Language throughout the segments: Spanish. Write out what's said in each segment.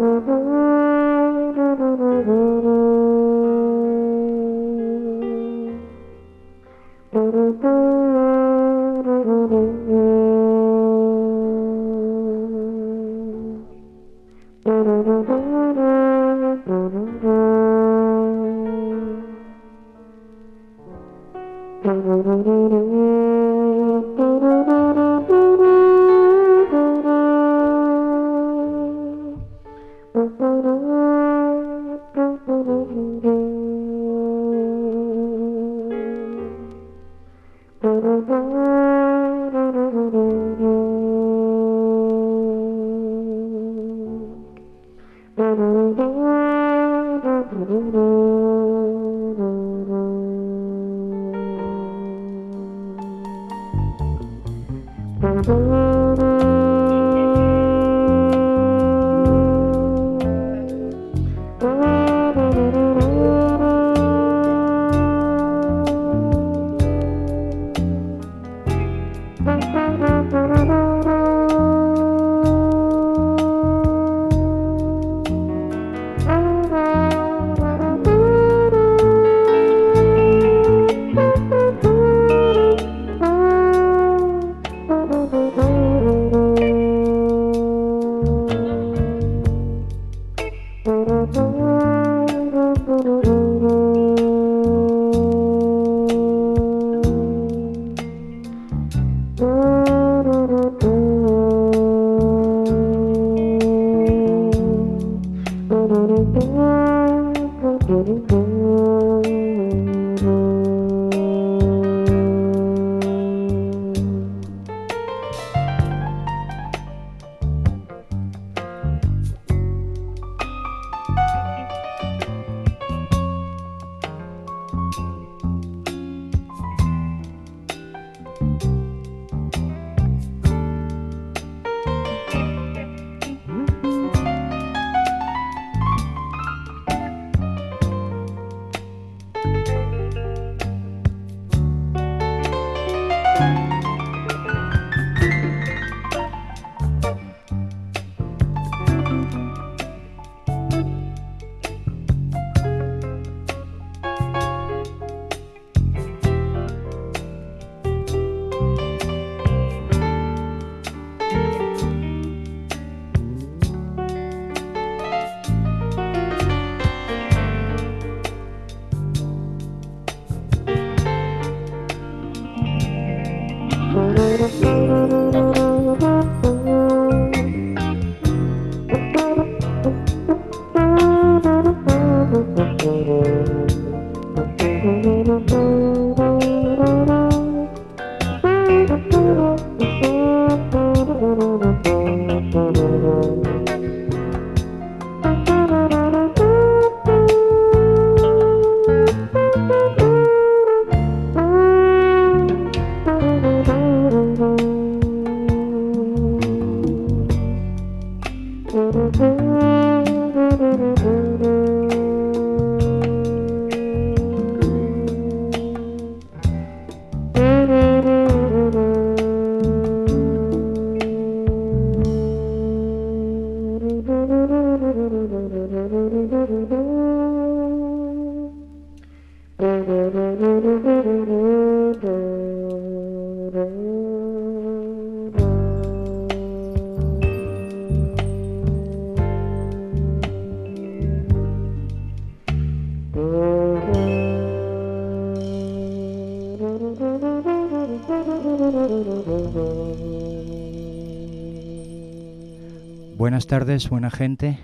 Buenas tardes, buena gente.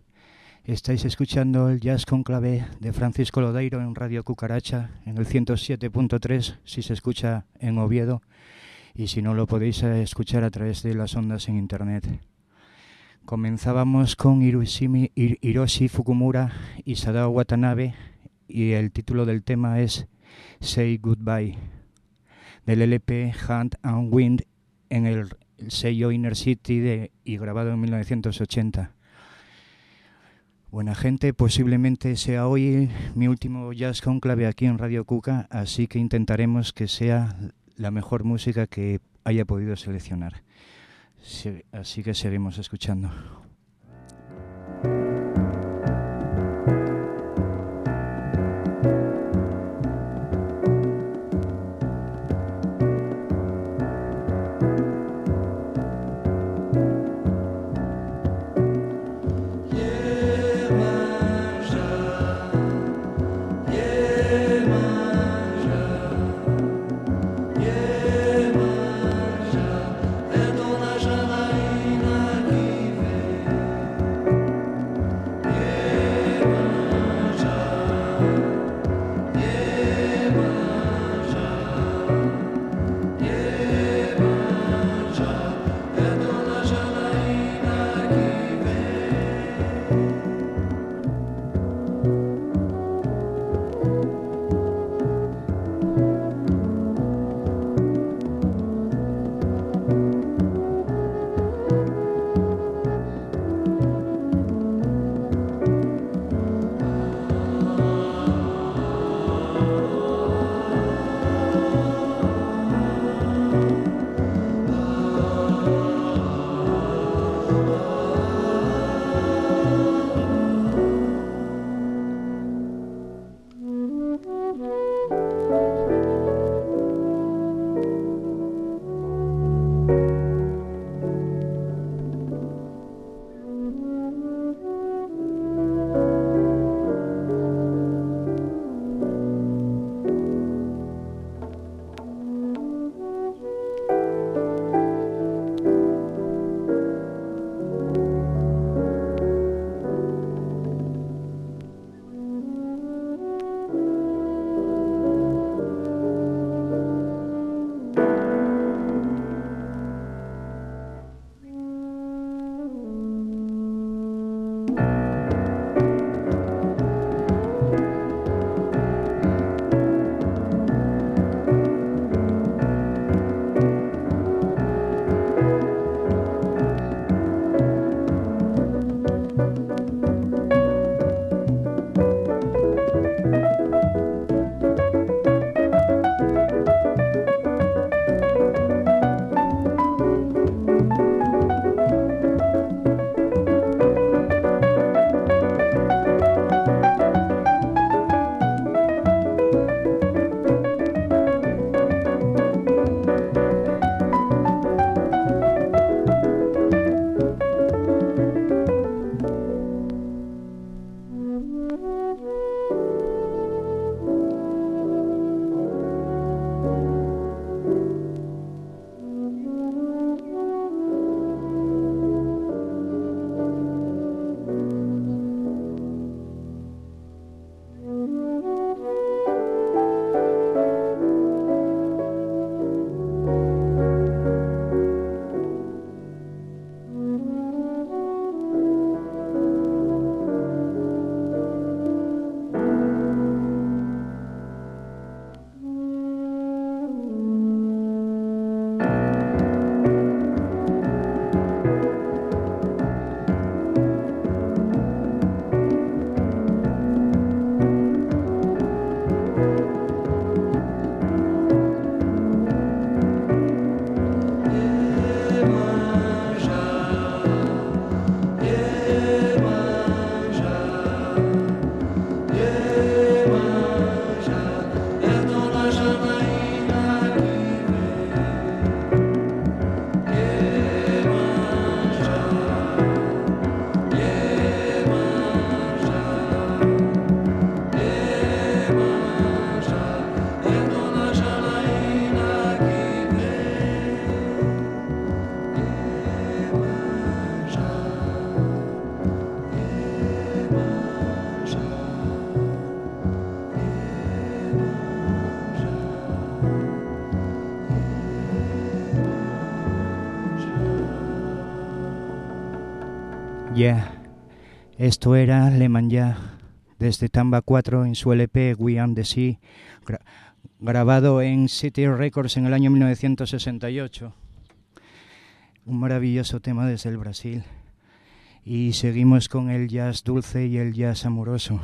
Estáis escuchando el Jazz con Clave de Francisco Lodeiro en Radio Cucaracha, en el 107.3, si se escucha en Oviedo, y si no lo podéis escuchar a través de las ondas en internet. Comenzábamos con Hiroshi Fukumura y Sadao Watanabe, y el título del tema es Say Goodbye, del LP Hand and Wind en el sello Inner City y grabado en 1980. Buena gente, posiblemente sea hoy mi último Jazz con Clave aquí en Radio Cuca, así que intentaremos que sea la mejor música que haya podido seleccionar. Así que seguimos escuchando. Yeah, esto era Le Manja desde Tamba 4 en su LP We and the Sea, grabado en City Records en el año 1968. Un maravilloso tema desde el Brasil. Y seguimos con el jazz dulce y el jazz amoroso.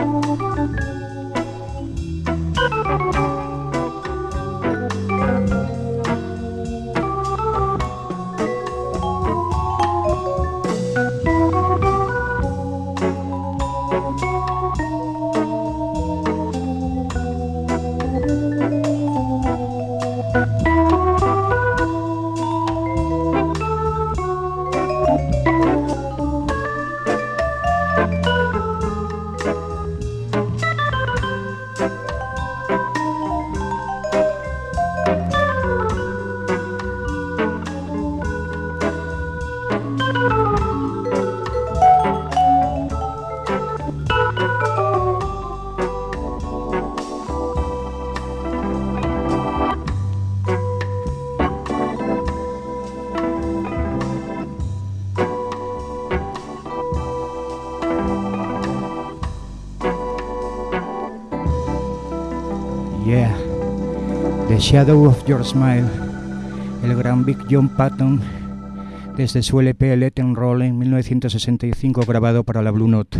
Yeah, The Shadow of Your Smile, el gran Big John Patton, desde su LP Let 'Em Roll en 1965, grabado para la Blue Note.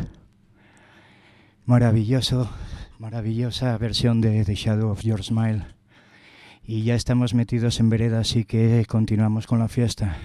Maravillosa versión de The Shadow of Your Smile. Y ya estamos metidos en vereda, así que continuamos con la fiesta.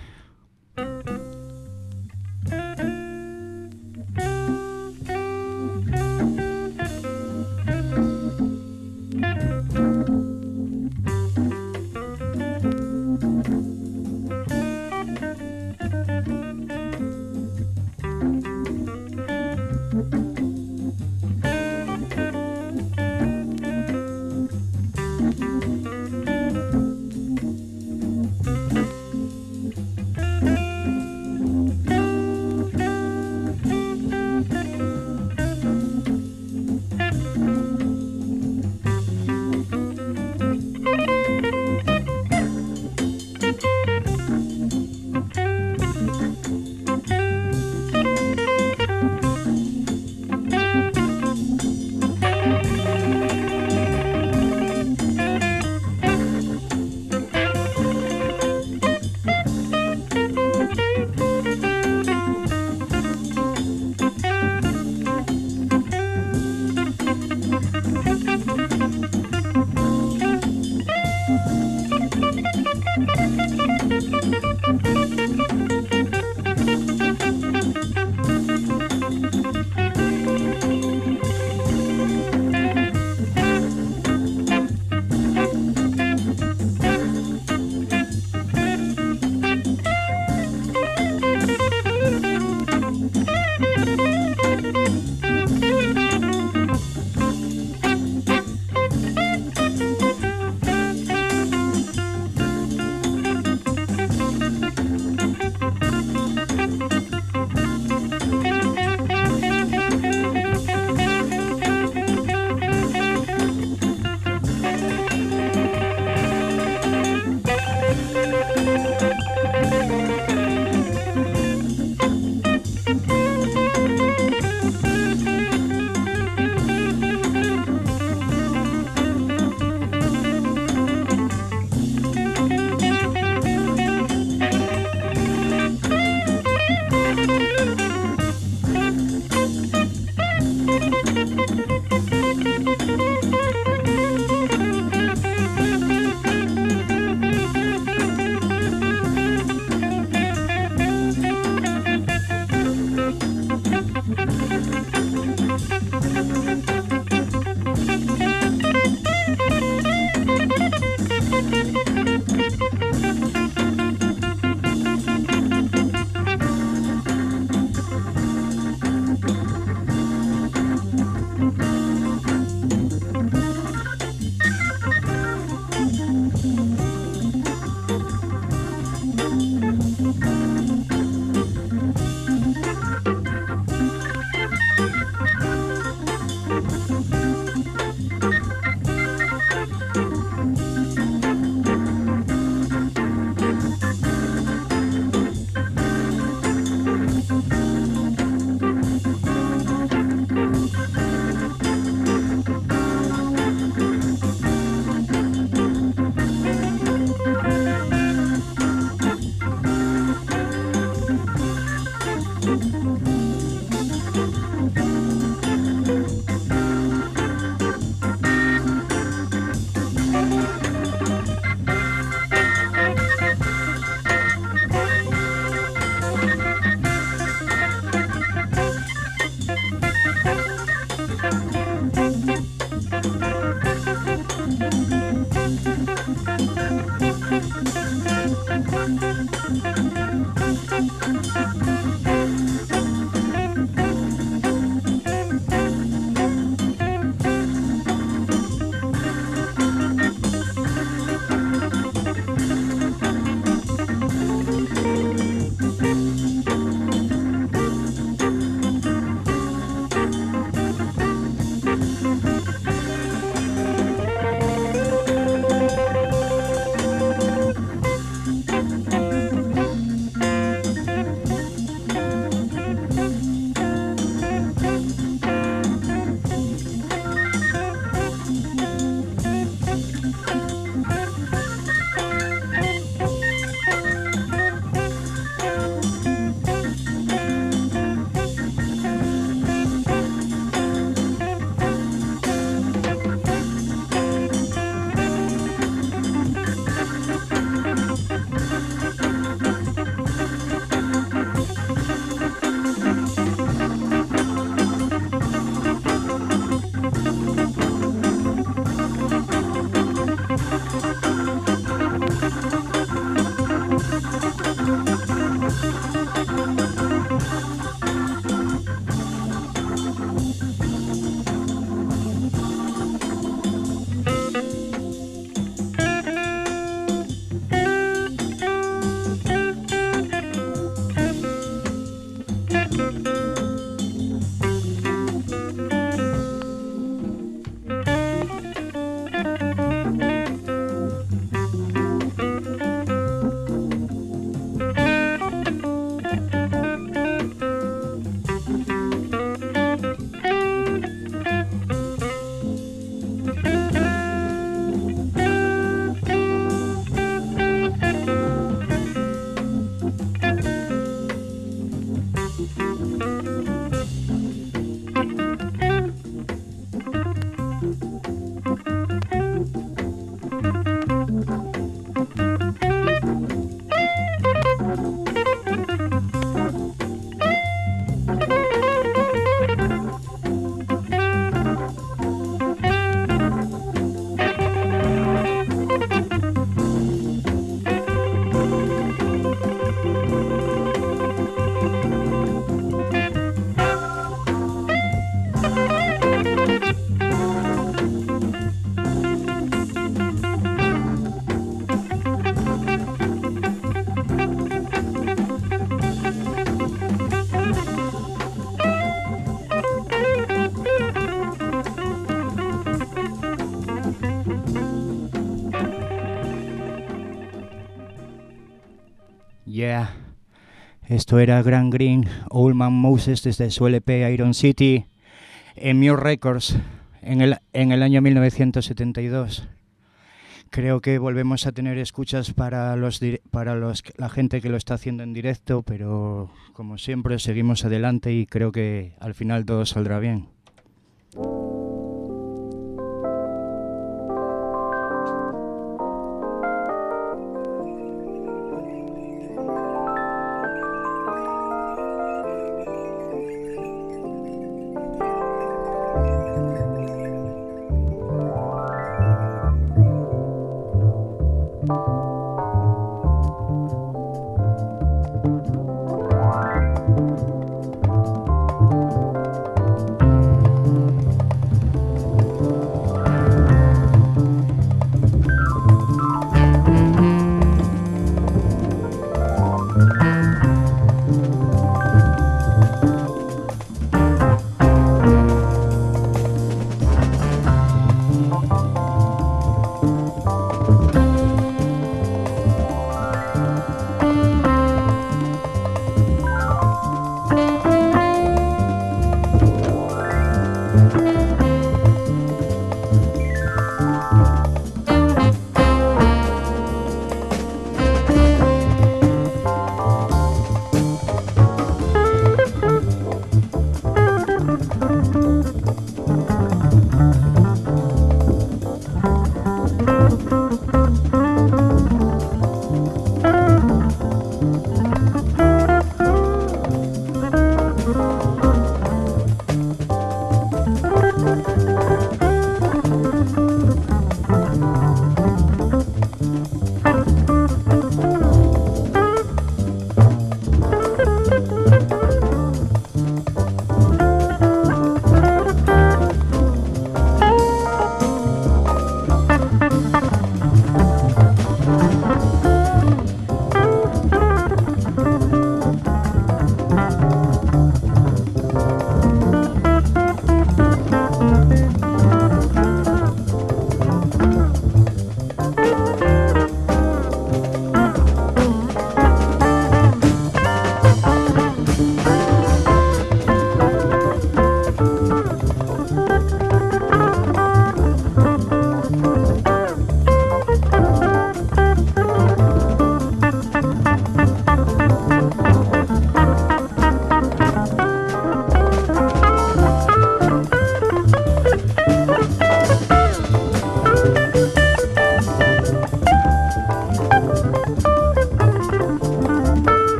Yeah. Esto era Grand Green, Old Man Moses desde su LP Iron City en Mute Records en el año 1972. Creo que volvemos a tener escuchas para la gente que lo está haciendo en directo, pero como siempre seguimos adelante y creo que al final todo saldrá bien.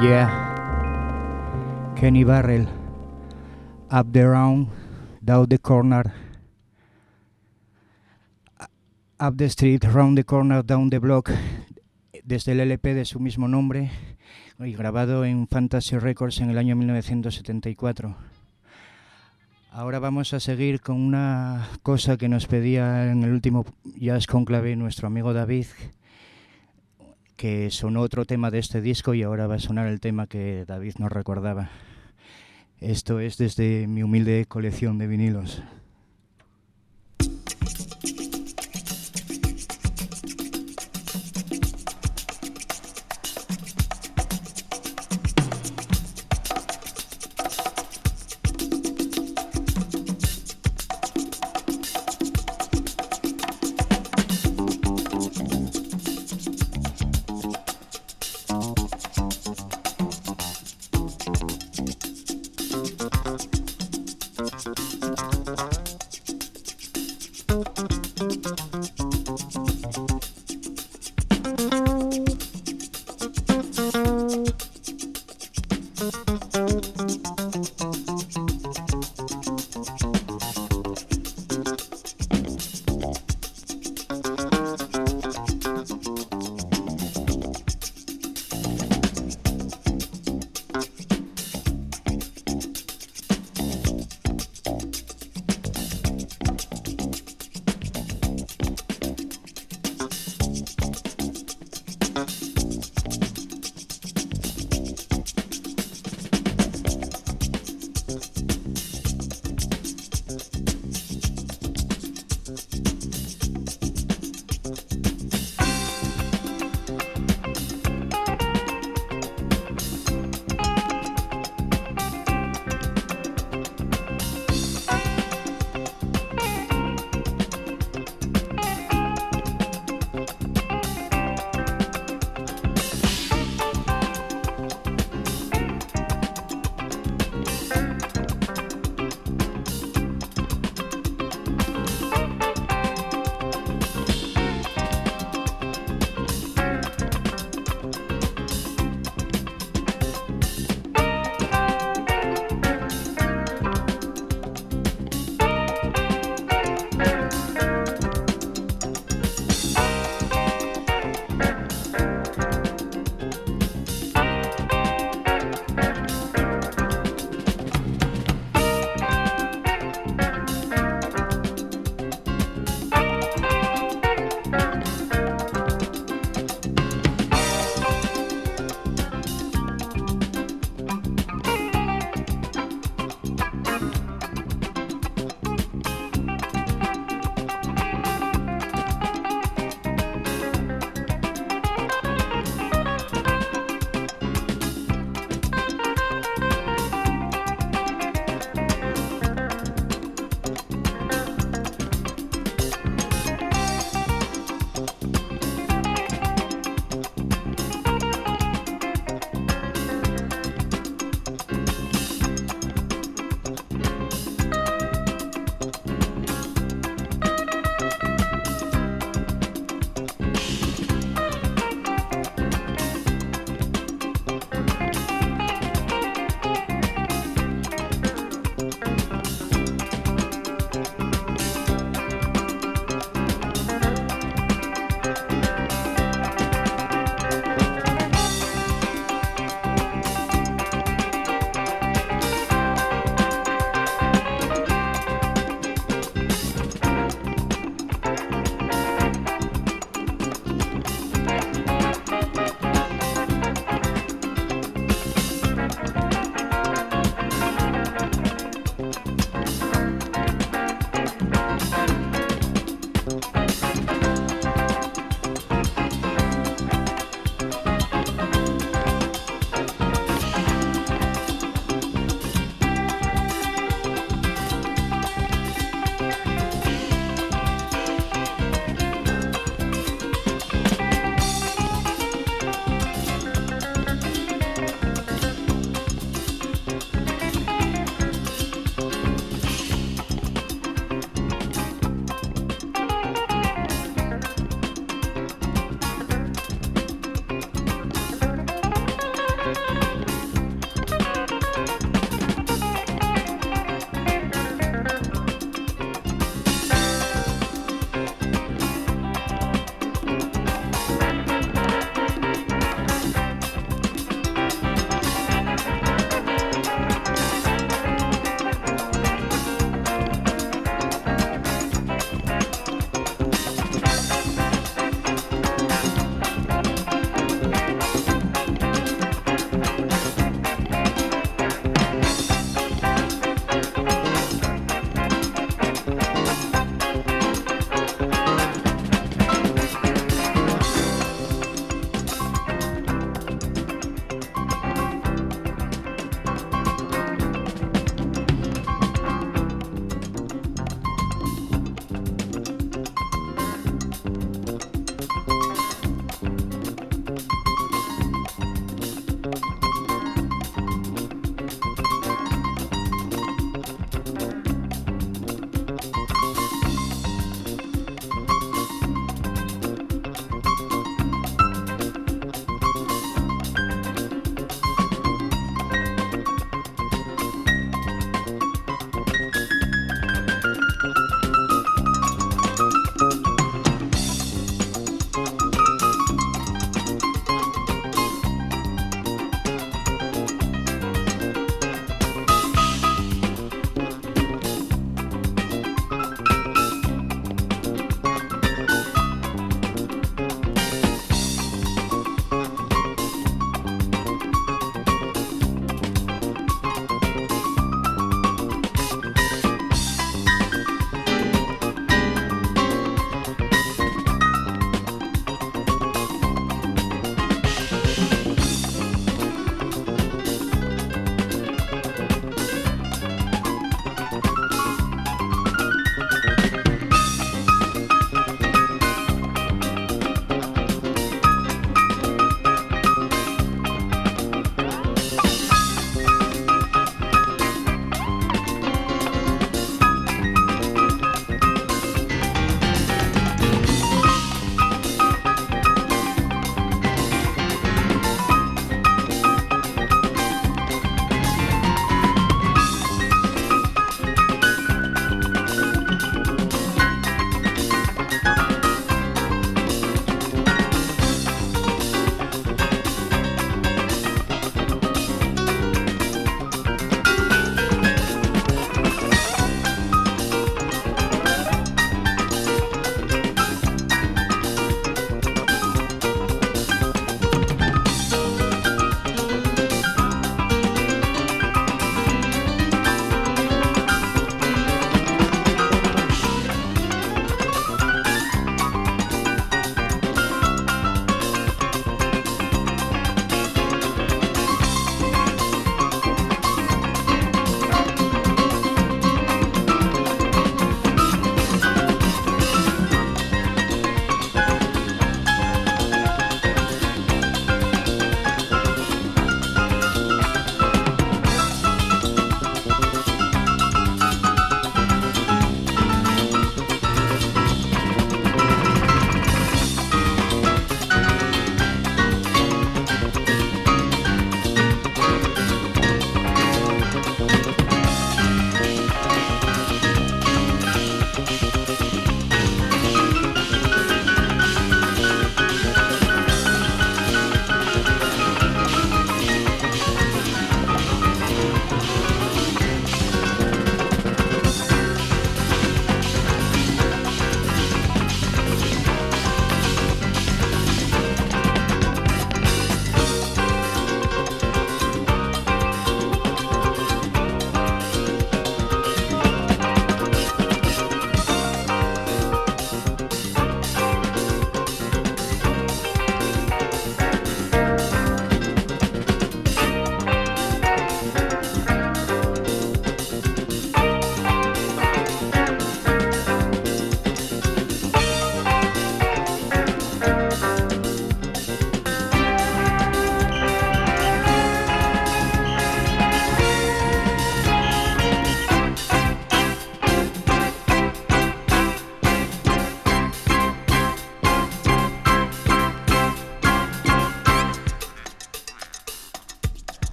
Yeah, Kenny Barrell, Up the Round, Down the Corner, Up the Street, Round the Corner, Down the Block, desde el LP de su mismo nombre y grabado en Fantasy Records en el año 1974. Ahora vamos a seguir con una cosa que nos pedía en el último Jazz Conclave nuestro amigo David, que sonó otro tema de este disco y ahora va a sonar el tema que David nos recordaba. Esto es desde mi humilde colección de vinilos.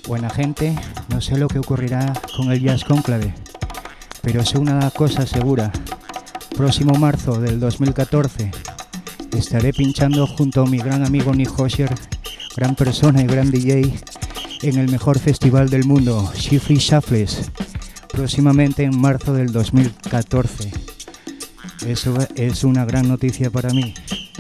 Buena gente, no sé lo que ocurrirá con el Jazz Conclave, pero sé una cosa segura. Próximo marzo del 2014 estaré pinchando junto a mi gran amigo Nick Hosher, gran persona y gran DJ, en el mejor festival del mundo, Shifty Shuffles, próximamente en marzo del 2014. Eso es una gran noticia para mí.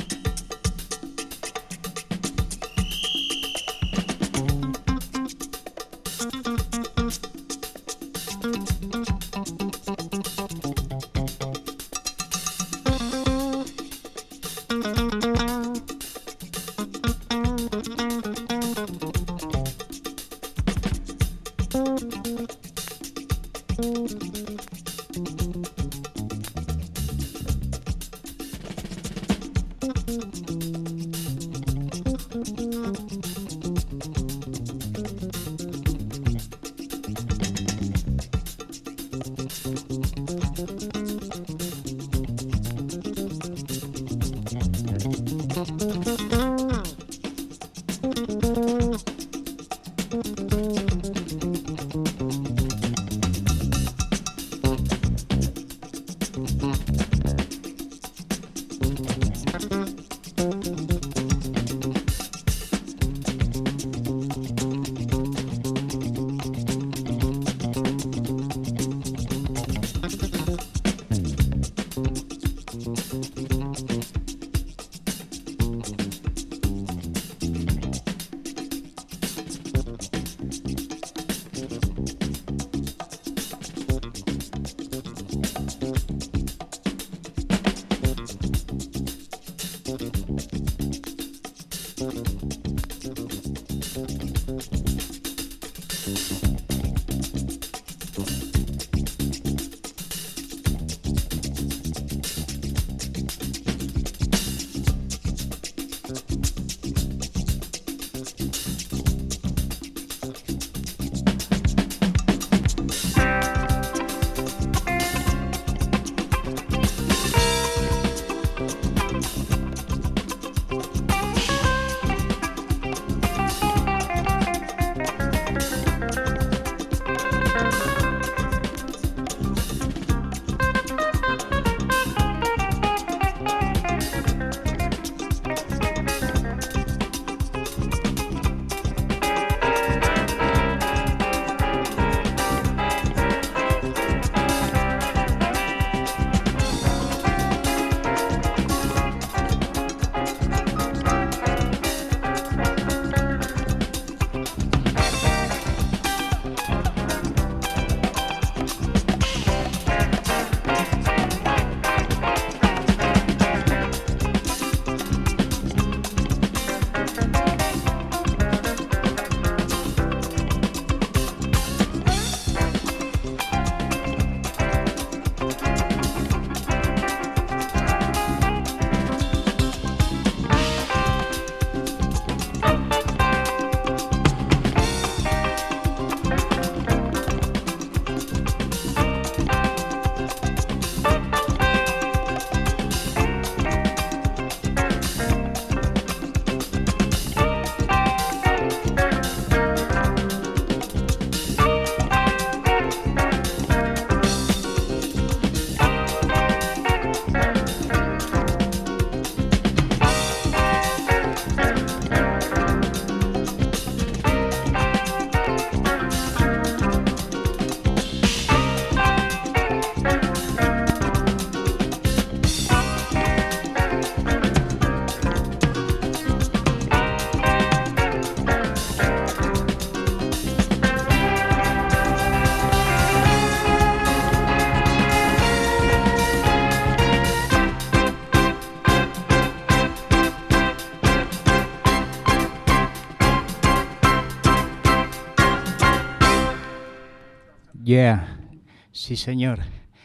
Yeah, sí señor,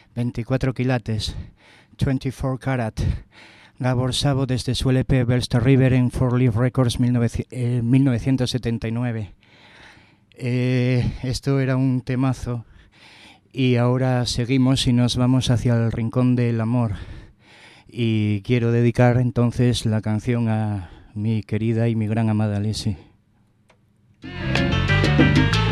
24 quilates, 24 karat, Gabor Szabo desde su LP Belster River en Four Leaf Records 1979. Esto era un temazo y ahora seguimos y nos vamos hacia el rincón del amor. Y quiero dedicar entonces la canción a mi querida y mi gran amada Lizzie.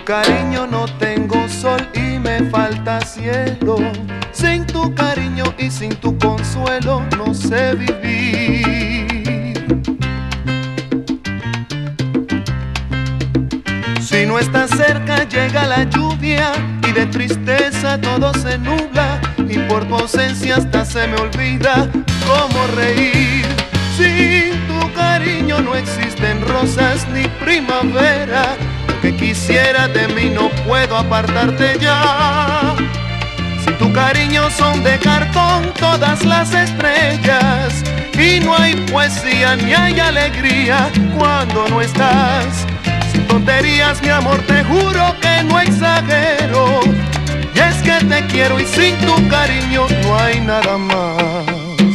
tu cariño no tengo sol y me falta cielo. Sin tu cariño y sin tu consuelo no sé vivir. Si no estás cerca llega la lluvia y de tristeza todo se nubla, y por tu ausencia hasta se me olvida cómo reír. Sin tu cariño no existen rosas ni primavera. Lo que quisiera de mí no puedo apartarte ya. Sin tu cariño son de cartón todas las estrellas, y no hay poesía ni hay alegría cuando no estás. Sin tonterías, mi amor, te juro que no exagero. Y es que te quiero y sin tu cariño no hay nada más.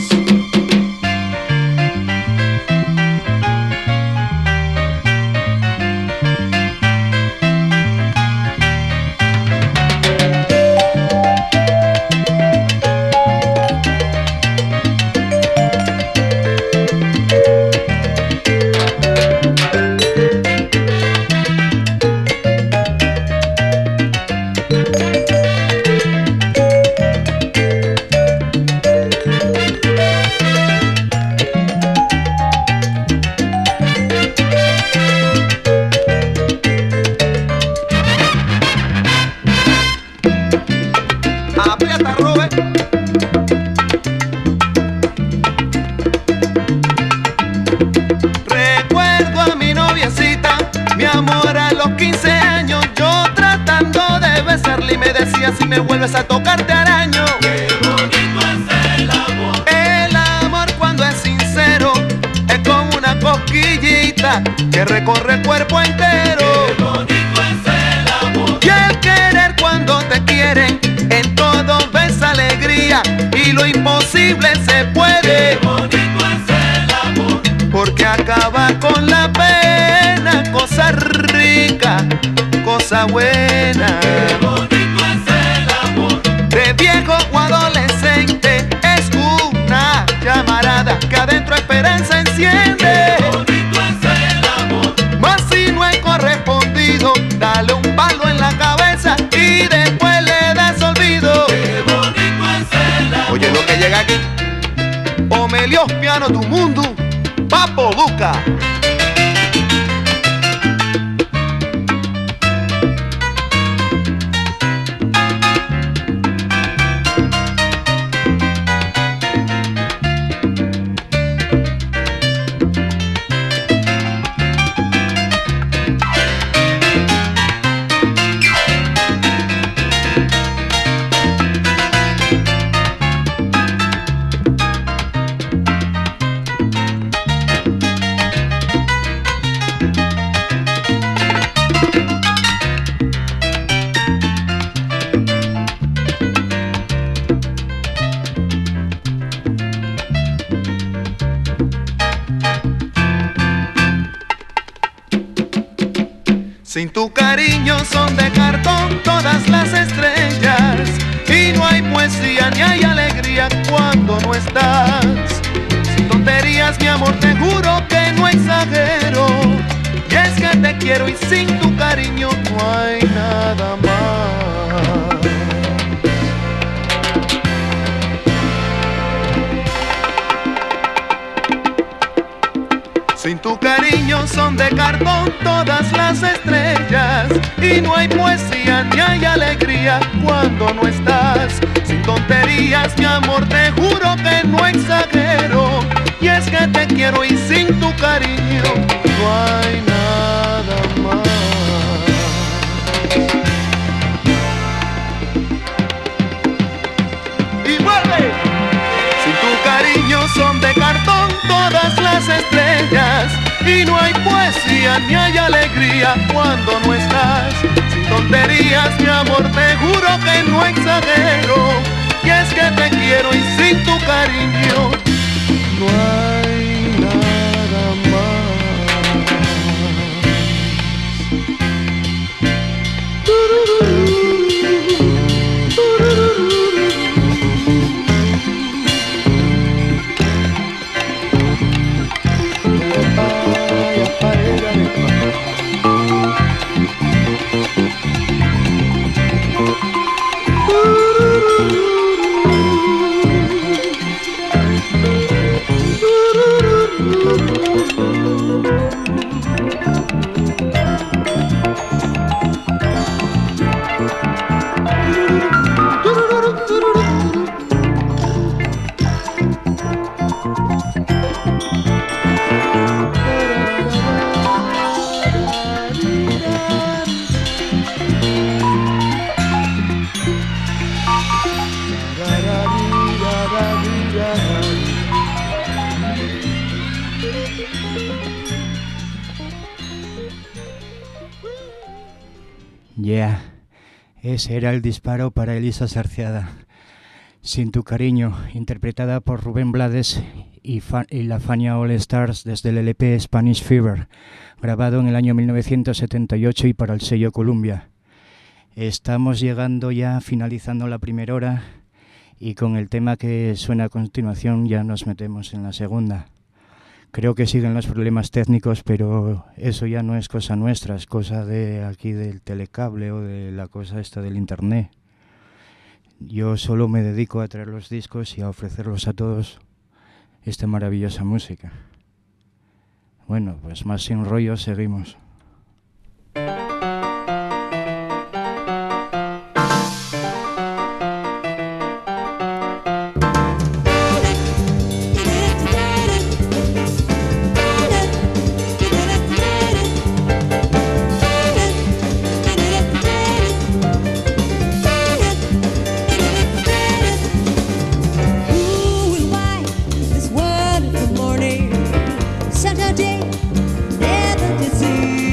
Recuerdo a mi noviecita, mi amor, a los 15 años, yo tratando de besarle y me decía: si me vuelves a tocar te araño. Qué bonito es el amor. El amor cuando es sincero es como una cosquillita que recorre el cuerpo entero. Qué bonito es el amor. Y el querer cuando te quieren, en todo ves alegría y lo imposible se puede. Qué bonito es el amor. Porque acaba con la pena, cosa rica, cosa buena. Qué bonito es el amor. De viejo o adolescente es una llamarada que adentro esperanza enciende. Qué bonito es el amor. Mas si no es correspondido, dale un palo en la cabeza y después le das olvido. Qué bonito es el amor. Oye lo que llega aquí, Homelios Piano tu mundo, Papo Luca. Sin tu cariño son de cartón todas las estrellas, y no hay poesía ni hay alegría cuando no estás. Sin tonterías, mi amor, te juro que no exagero. Y es que te quiero y sin tu cariño no hay nada más. Sin tu cariño son de cartón todas las estrellas, y no hay poesía ni hay alegría cuando no estás. Sin tonterías, mi amor, te juro que no exagero. Y es que te quiero y sin tu cariño no hay nada más. Y vuelve. Sin tu cariño son de cartón todas las estrellas, y no hay poesía ni hay alegría cuando no estás. Sin tonterías, mi amor, te juro que no exagero. Y es que te quiero y sin tu cariño no hay nada más. Ese era el disparo para Elisa Sarciada. Sin tu cariño, interpretada por Rubén Blades y la Fania All Stars desde el LP Spanish Fever, grabado en el año 1978 y para el sello Columbia. Estamos llegando ya, finalizando la primera hora, y con el tema que suena a continuación ya nos metemos en la segunda. Creo que siguen los problemas técnicos, pero eso ya no es cosa nuestra, es cosa de aquí del telecable o de la cosa esta del internet. Yo solo me dedico a traer los discos y a ofrecerlos a todos esta maravillosa música. Bueno, pues más sin rollo, seguimos. Saturday, never to see.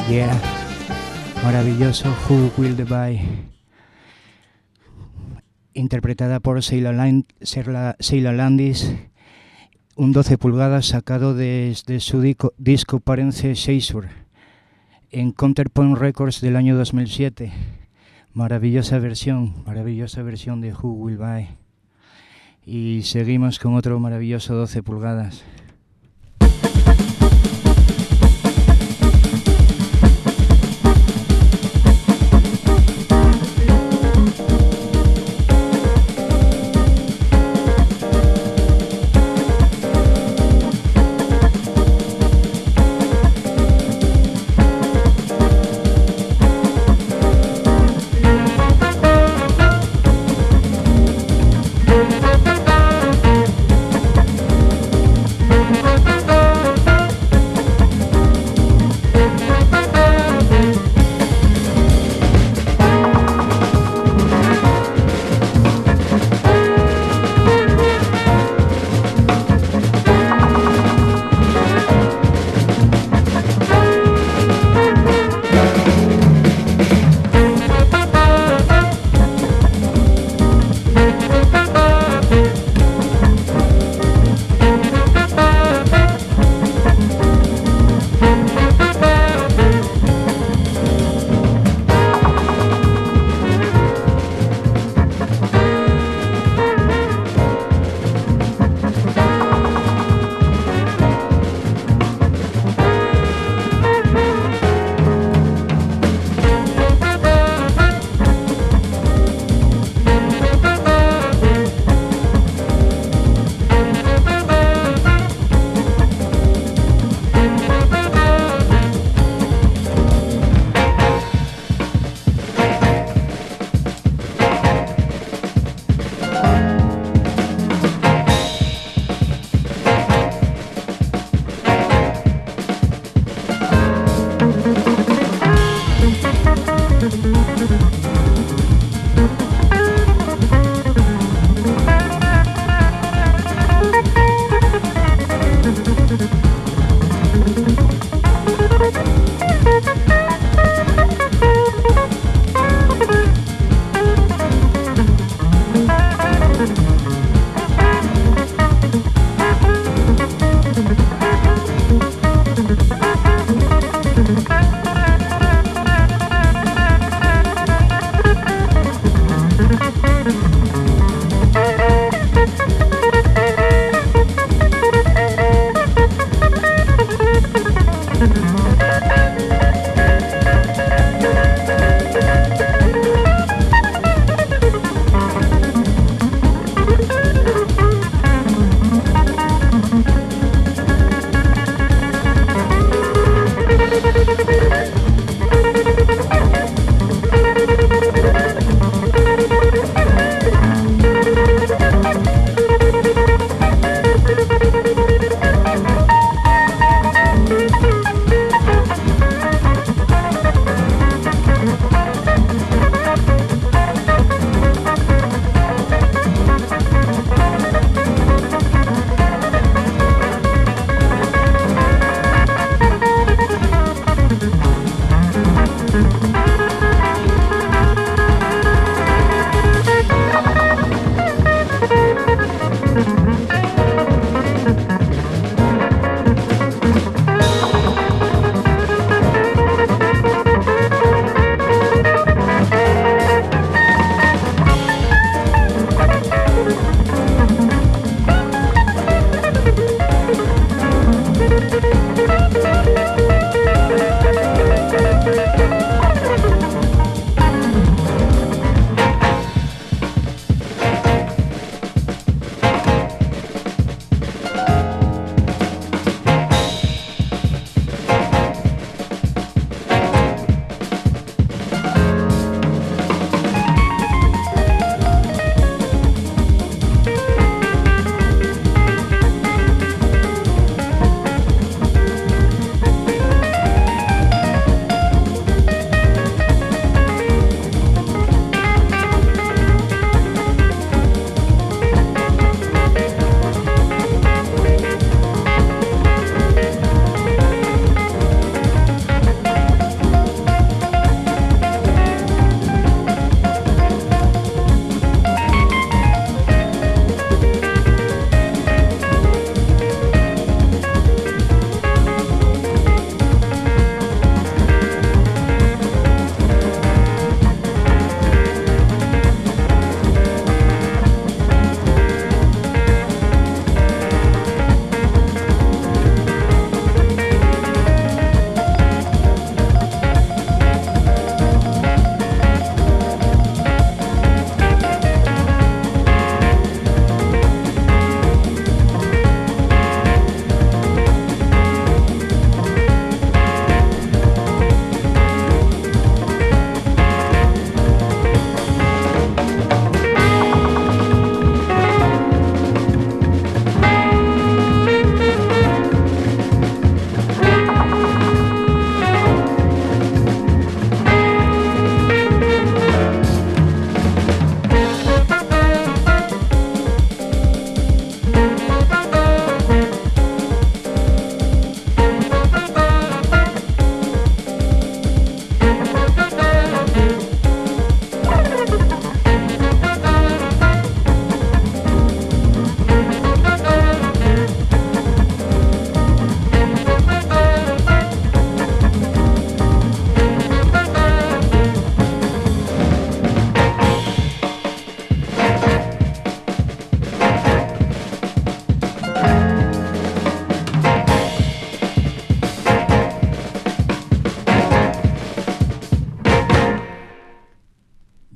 Yeah, maravilloso Who Will the Buy, interpretada por Sheila Landis, un 12 pulgadas sacado desde su disco Parence Seizure en Counterpoint Records del año 2007. Maravillosa versión de Who Will Buy. Y seguimos con otro maravilloso 12 pulgadas.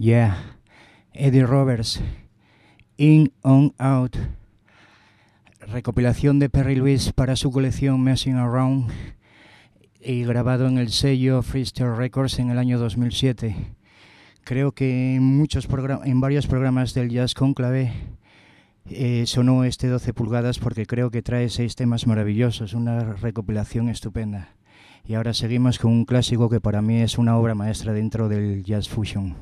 Yeah, Eddie Roberts, In, On, Out, recopilación de Perry Lewis para su colección Messing Around y grabado en el sello Freestyle Records en el año 2007. Creo que en varios programas del Jazz Conclave sonó este 12 pulgadas porque creo que trae 6 temas maravillosos, una recopilación estupenda. Y ahora seguimos con un clásico que para mí es una obra maestra dentro del Jazz Fusion.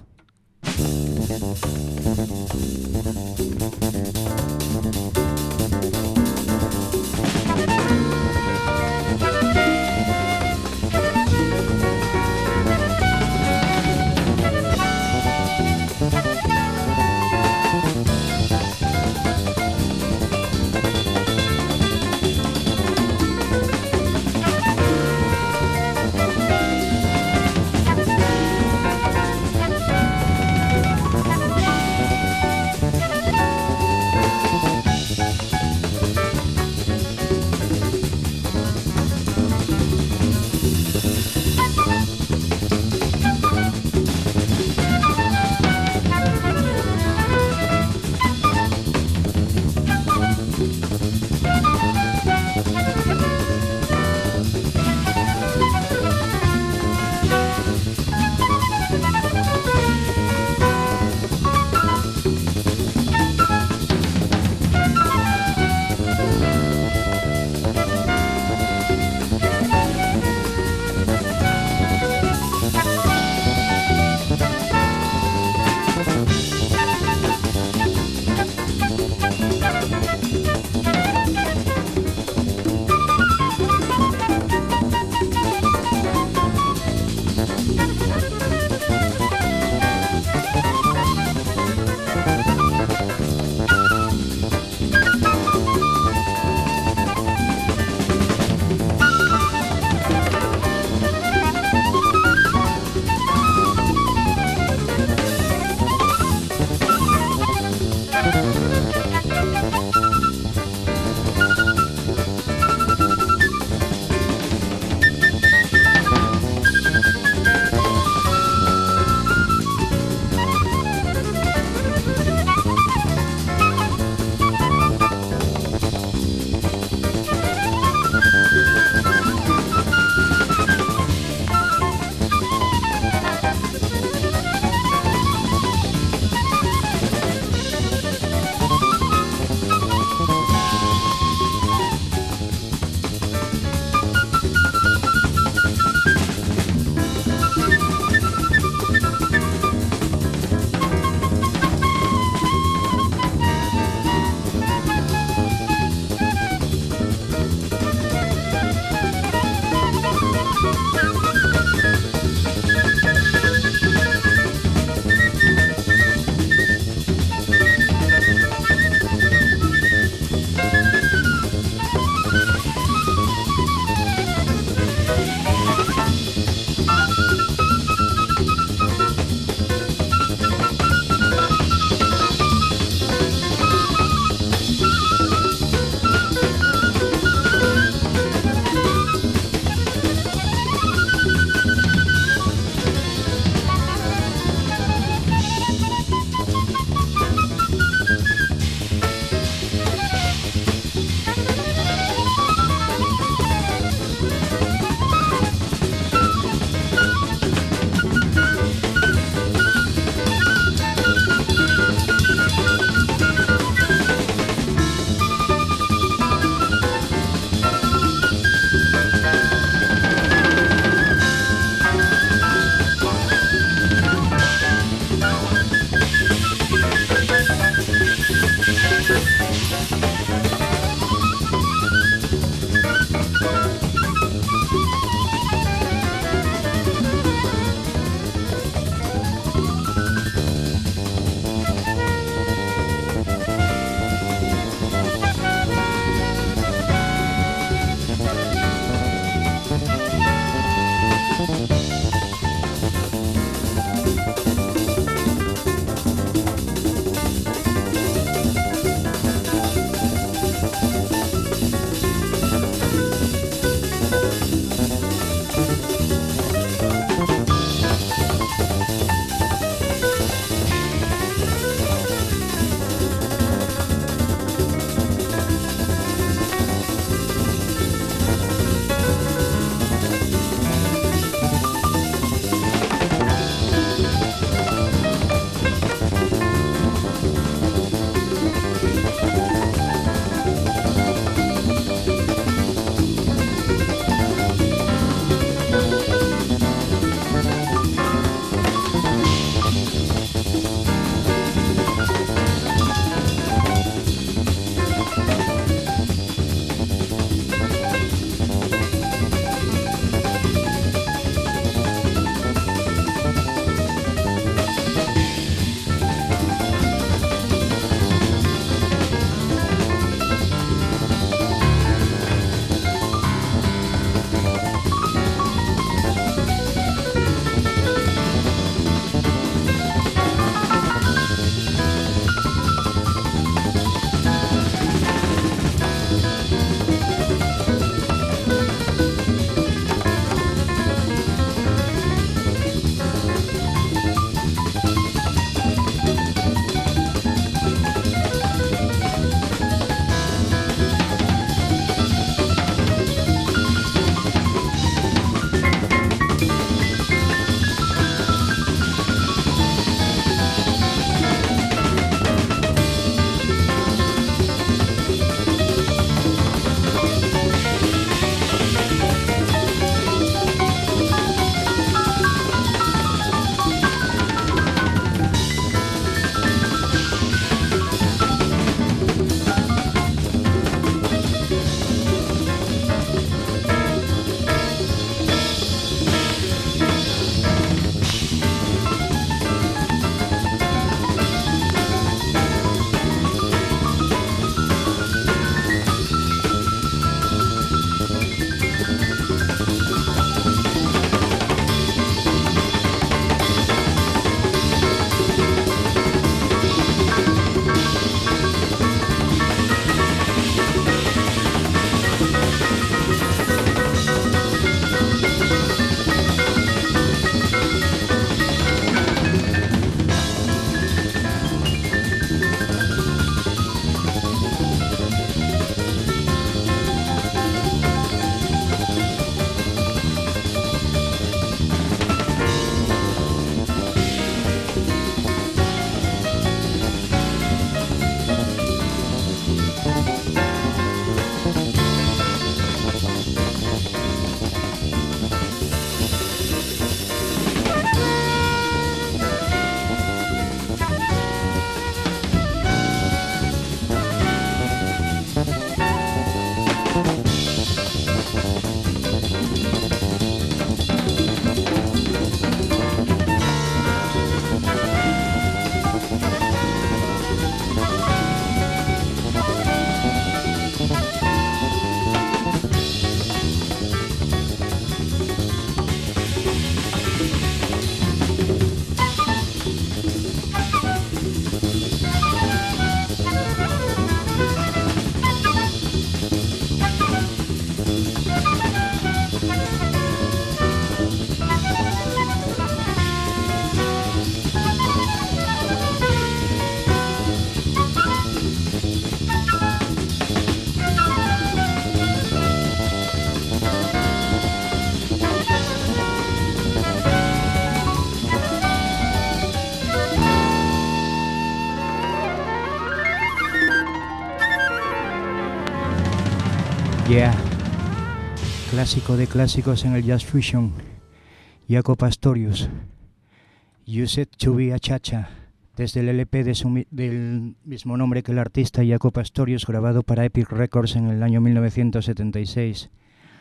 Yeah, clásico de clásicos en el Jazz Fusion, Jaco Pastorius, Used to be a Cha-Cha, desde el LP del mismo nombre que el artista, Jaco Pastorius, grabado para Epic Records en el año 1976.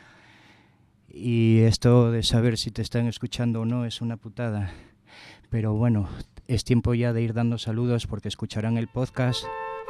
Y esto de saber si te están escuchando o no es una putada, pero bueno, es tiempo ya de ir dando saludos porque escucharán el podcast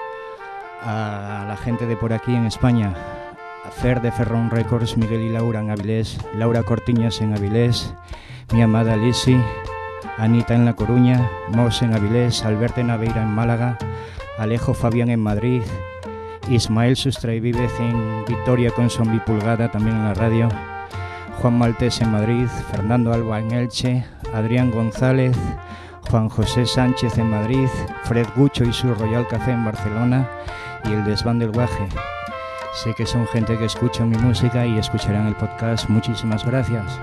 a la gente de por aquí en España. Fer de Ferrón Records, Miguel y Laura en Avilés, Laura Cortiñas en Avilés, mi amada Lisi, Anita en La Coruña, Mos en Avilés, Alberto Naveira en Málaga, Alejo Fabián en Madrid, Ismael Sustraivívez en Vitoria con Zombie Pulgada, también en la radio, Juan Maltés en Madrid, Fernando Alba en Elche, Adrián González, Juan José Sánchez en Madrid, Fred Gucho y su Royal Café en Barcelona y el Desván del Guaje. Sé que son gente que escucha mi música y escucharán el podcast. Muchísimas gracias.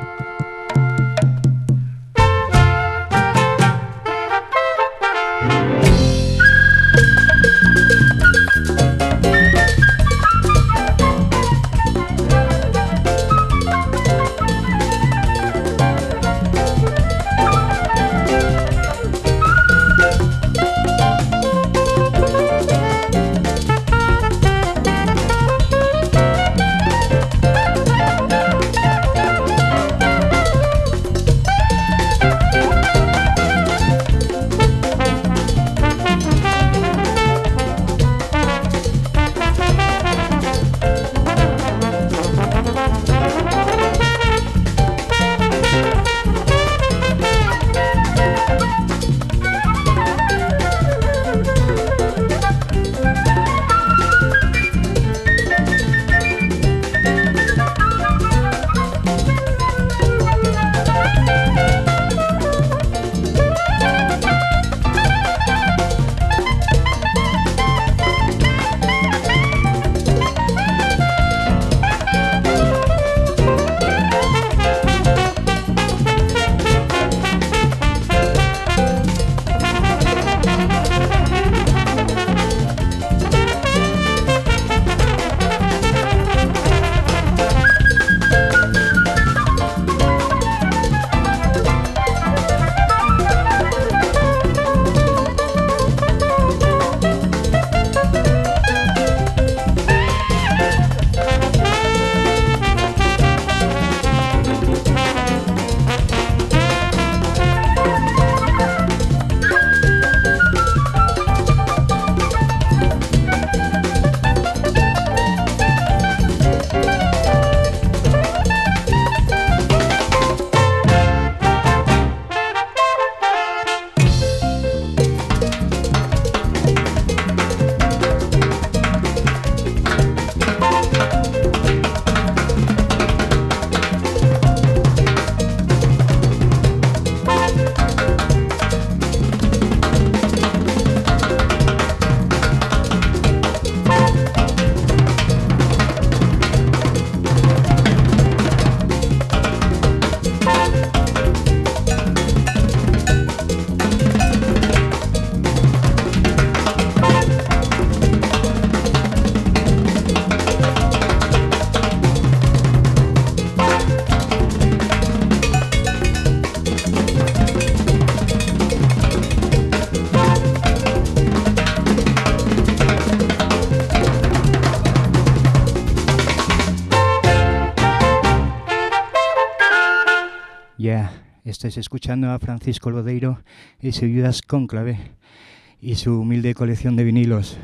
Estáis escuchando a Francisco Lodeiro y su Judas Cónclave y su humilde colección de vinilos.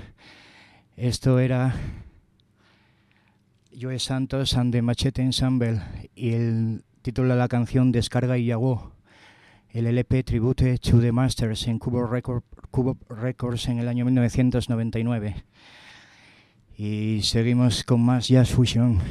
Esto era Joe Santos and the Machete Ensemble y el título de la canción Descarga y Yago, el LP Tribute to the Masters en Cubo Records en el año 1999. Y seguimos con más Jazz Fusion.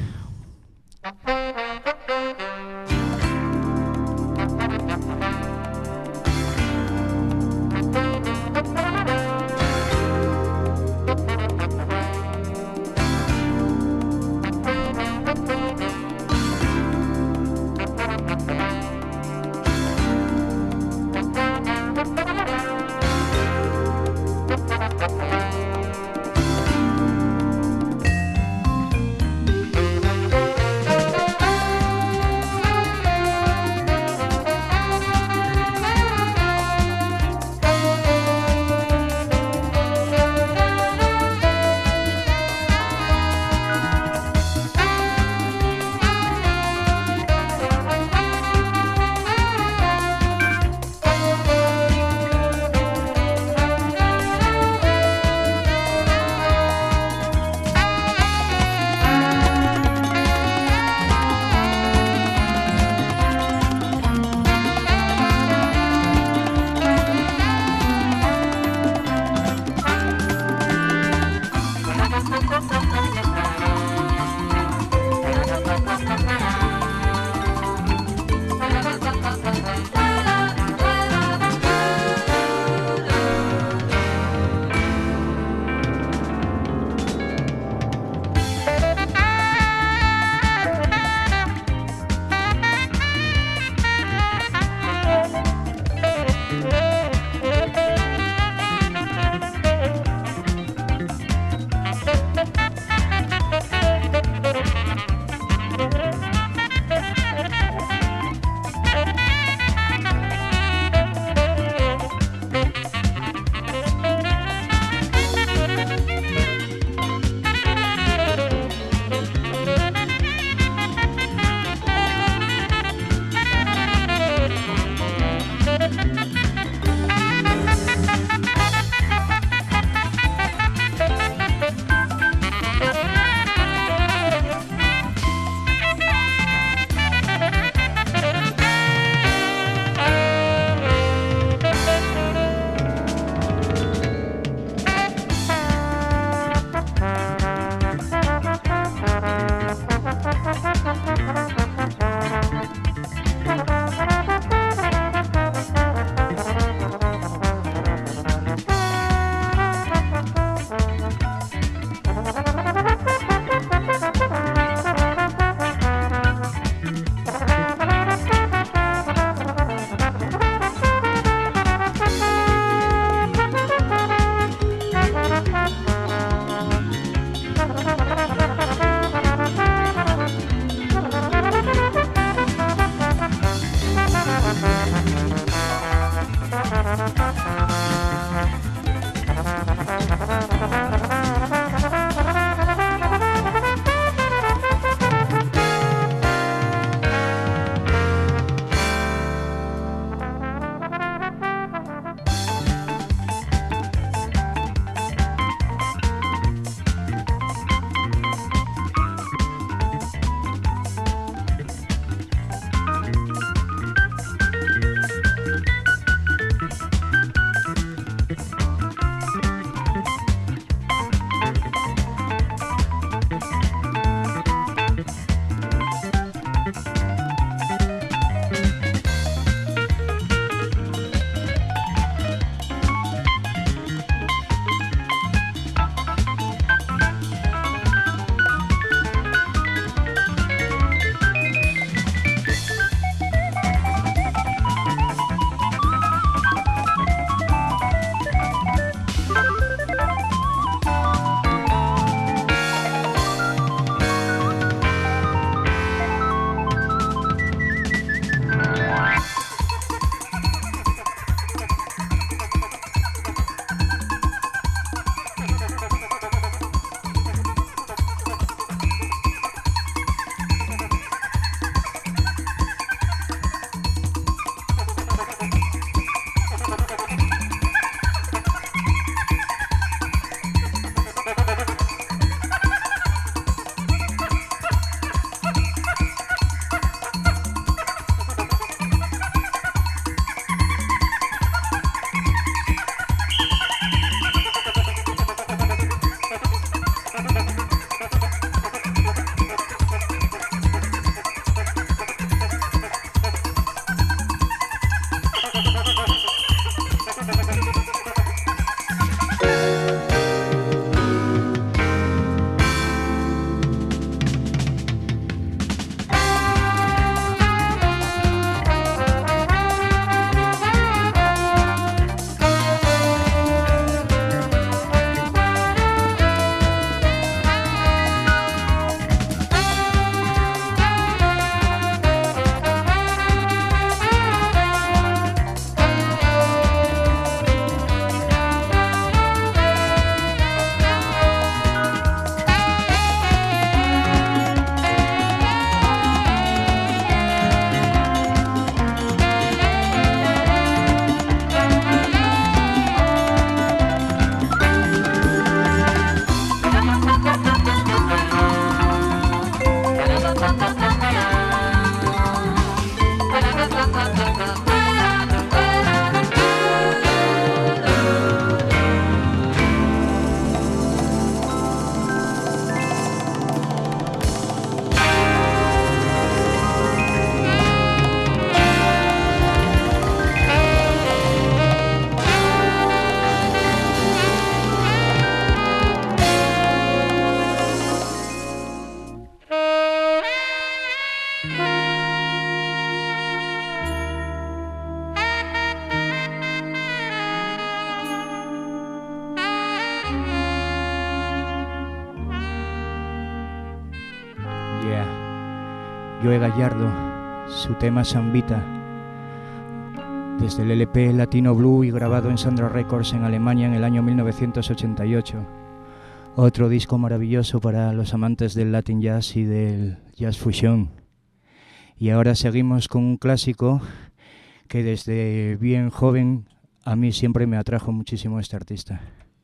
Joe Gallardo, su tema Sambita, desde el LP Latino Blue y grabado en Sandra Records en Alemania en el año 1988. Otro disco maravilloso para los amantes del Latin Jazz y del Jazz Fusion. Y ahora seguimos con un clásico que desde bien joven a mí siempre me atrajo muchísimo este artista.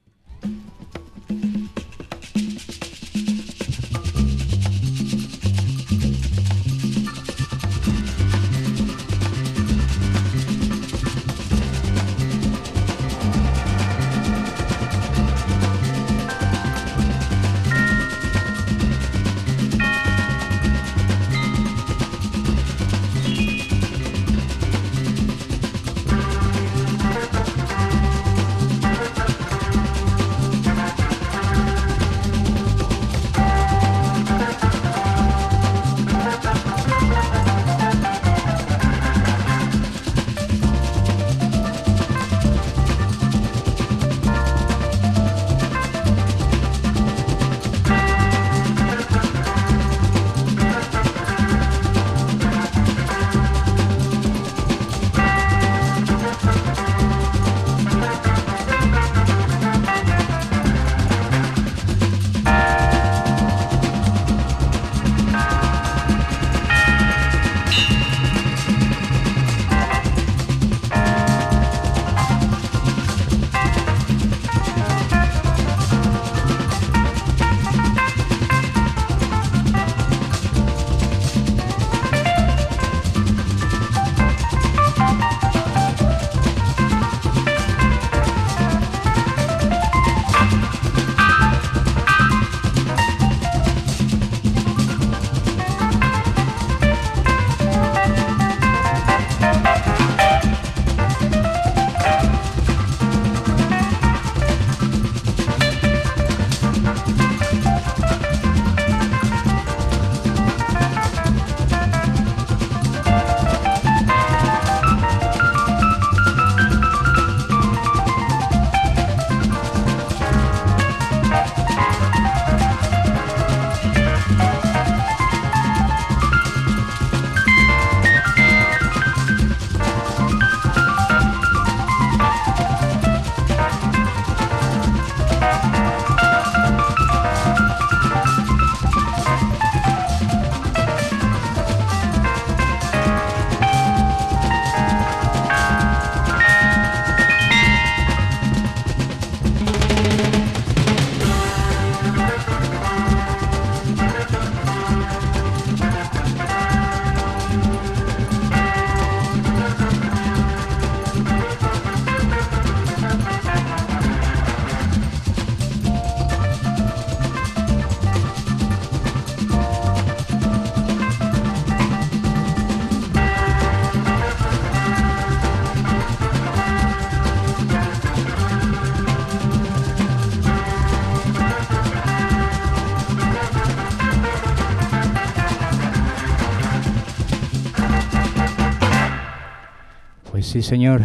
Sí, señor.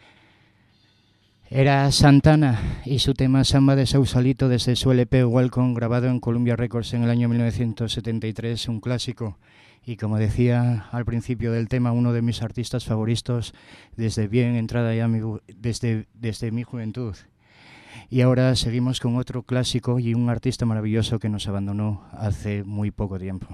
Era Santana y su tema Samba de Sausalito desde su LP Welcome, grabado en Columbia Records en el año 1973, un clásico. Y como decía al principio del tema, uno de mis artistas favoritos desde bien entrada ya desde mi juventud. Y ahora seguimos con otro clásico y un artista maravilloso que nos abandonó hace muy poco tiempo.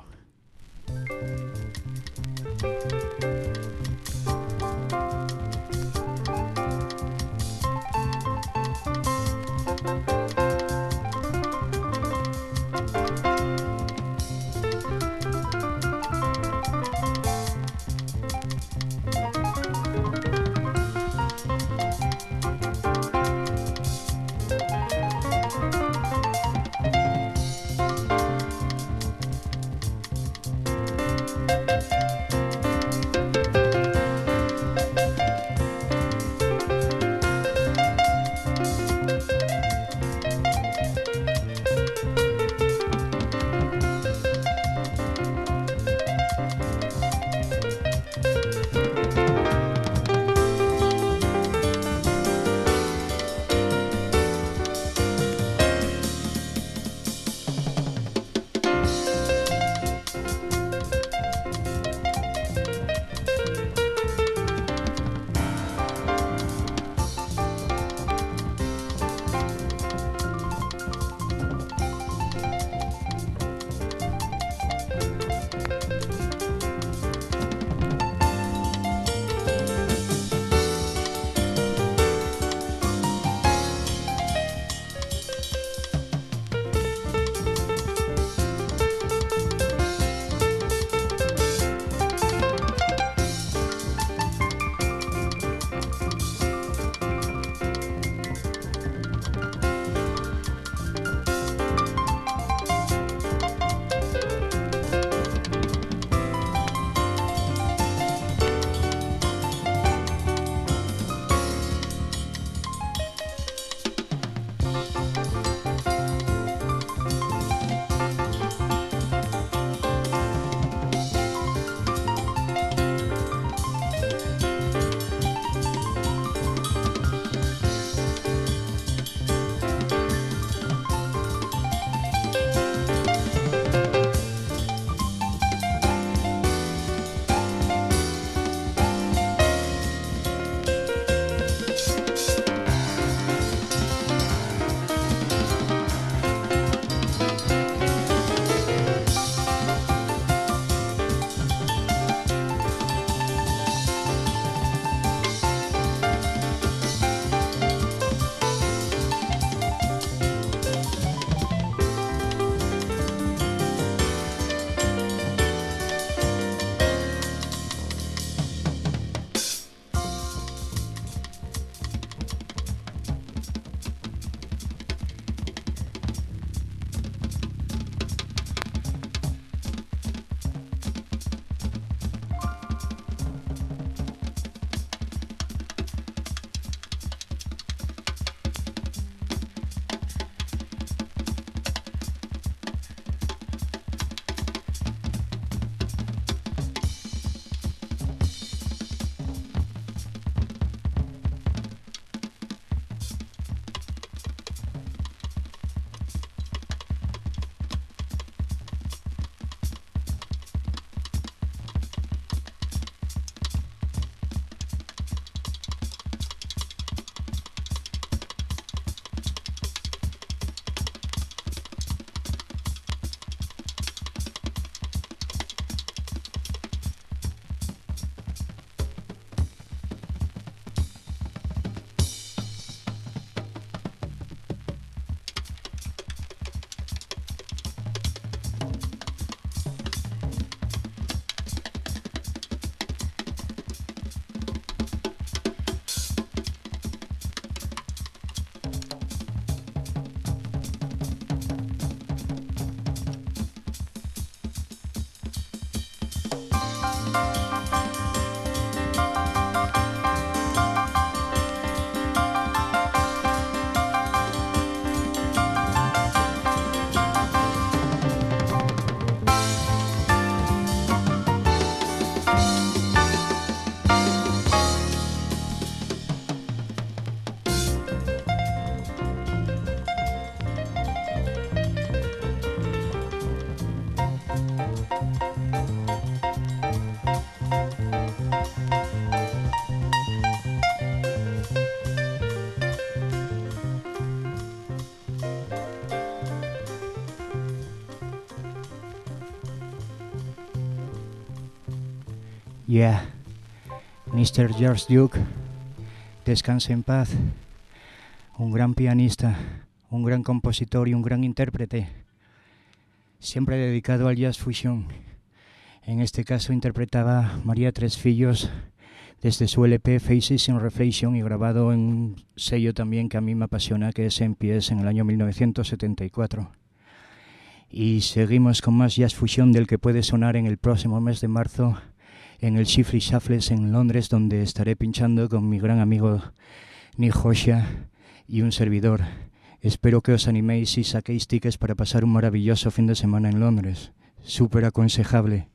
Yeah, Mr. George Duke, descanse en paz. Un gran pianista, un gran compositor y un gran intérprete, siempre dedicado al jazz fusion. En este caso interpretaba María Tresfillos desde su LP Faces in Reflection y grabado en un sello también que a mí me apasiona, que es MPS, en el año 1974. Y seguimos con más jazz fusion, del que puede sonar en el próximo mes de marzo en el Shifley Shuffles en Londres, donde estaré pinchando con mi gran amigo Nick Hosha y un servidor. Espero que os animéis y saquéis tickets para pasar un maravilloso fin de semana en Londres. Súper aconsejable.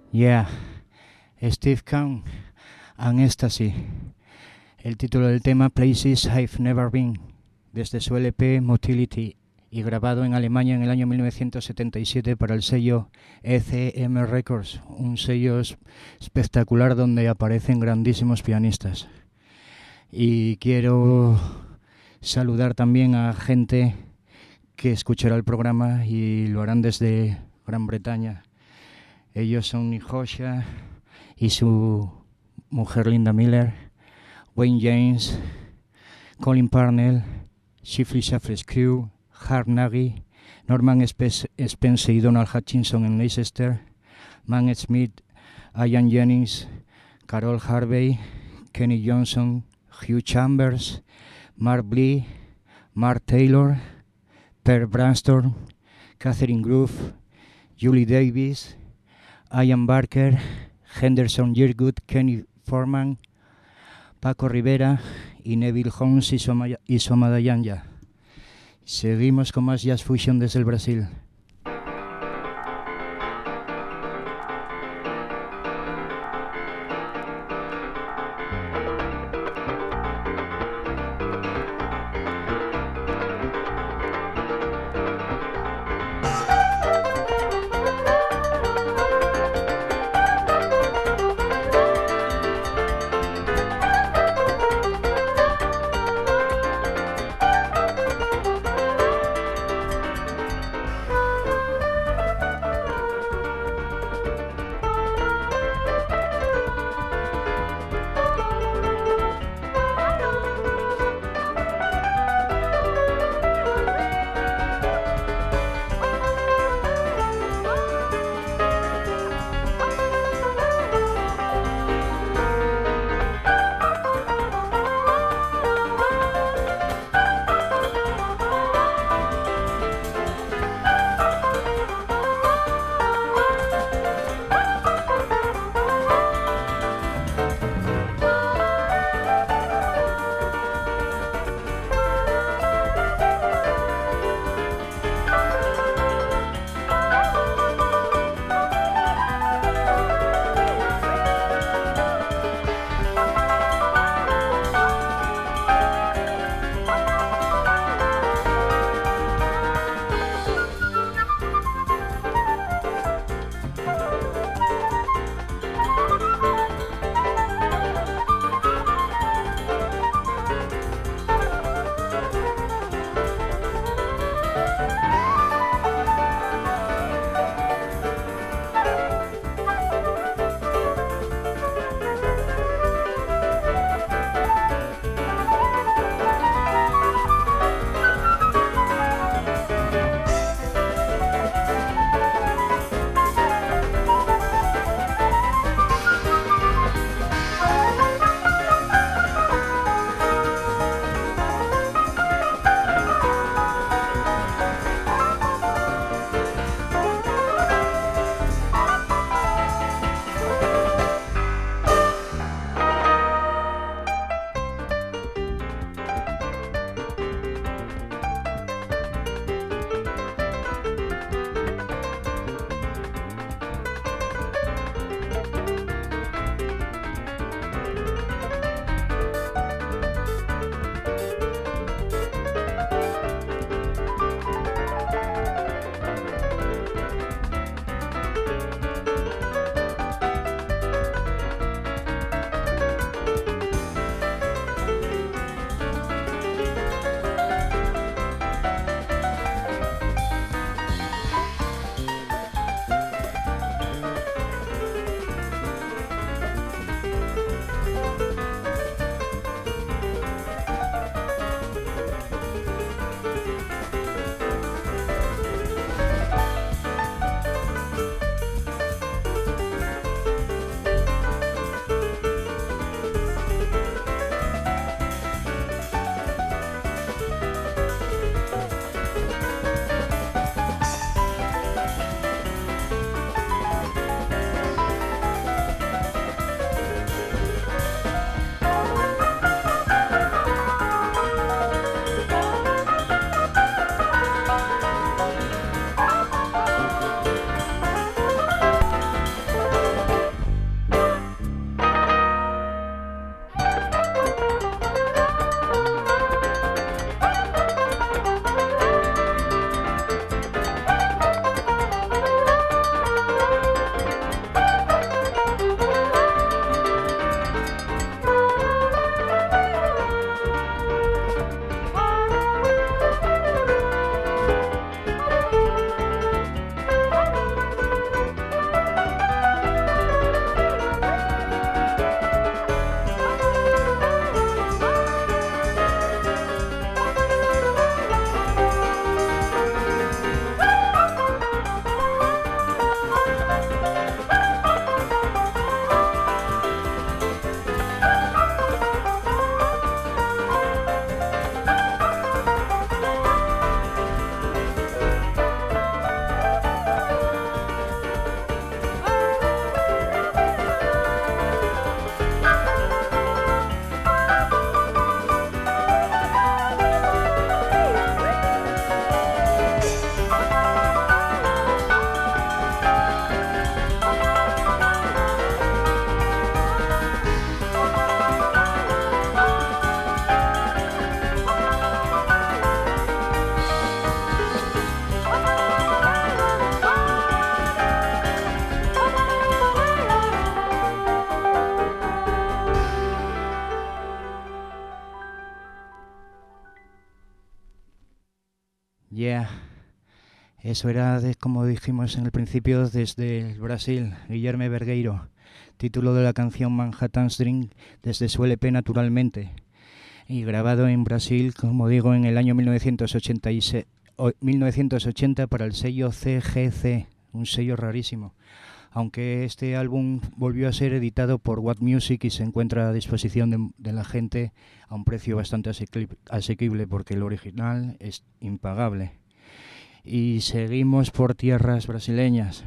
Yeah, Steve Kahn and Ecstasy. El título del tema, Places I've Never Been, desde su LP Motility, y grabado en Alemania en el año 1977 para el sello ECM Records, un sello espectacular donde aparecen grandísimos pianistas. Y quiero saludar también a gente que escuchará el programa y lo harán desde Gran Bretaña. Ellos son Nihosha y su mujer Linda Miller, Wayne James, Colin Parnell, Shifley Shuffle's Crew, Hart Nagy, Norman Spence y Donald Hutchinson en Leicester, Matt Smith, Ian Jennings, Carol Harvey, Kenny Johnson, Hugh Chambers, Mark Blee, Mark Taylor, Per Branstorm, Catherine Groove, Julie Davis, Ian Barker, Henderson Yeargood, Kenny Foreman, Paco Rivera y Neville Holmes y su amada Yanya. Seguimos con más Jazz Fusion desde el Brasil. Eso era, como dijimos en el principio, desde el Brasil, Guilherme Vergueiro. Título de la canción Manhattan's Dream, desde su LP Naturalmente. Y grabado en Brasil, como digo, en el año 1980 para el sello CGC, un sello rarísimo. Aunque este álbum volvió a ser editado por What Music y se encuentra a disposición de la gente a un precio bastante asequible, porque el original es impagable. Y seguimos por tierras brasileñas.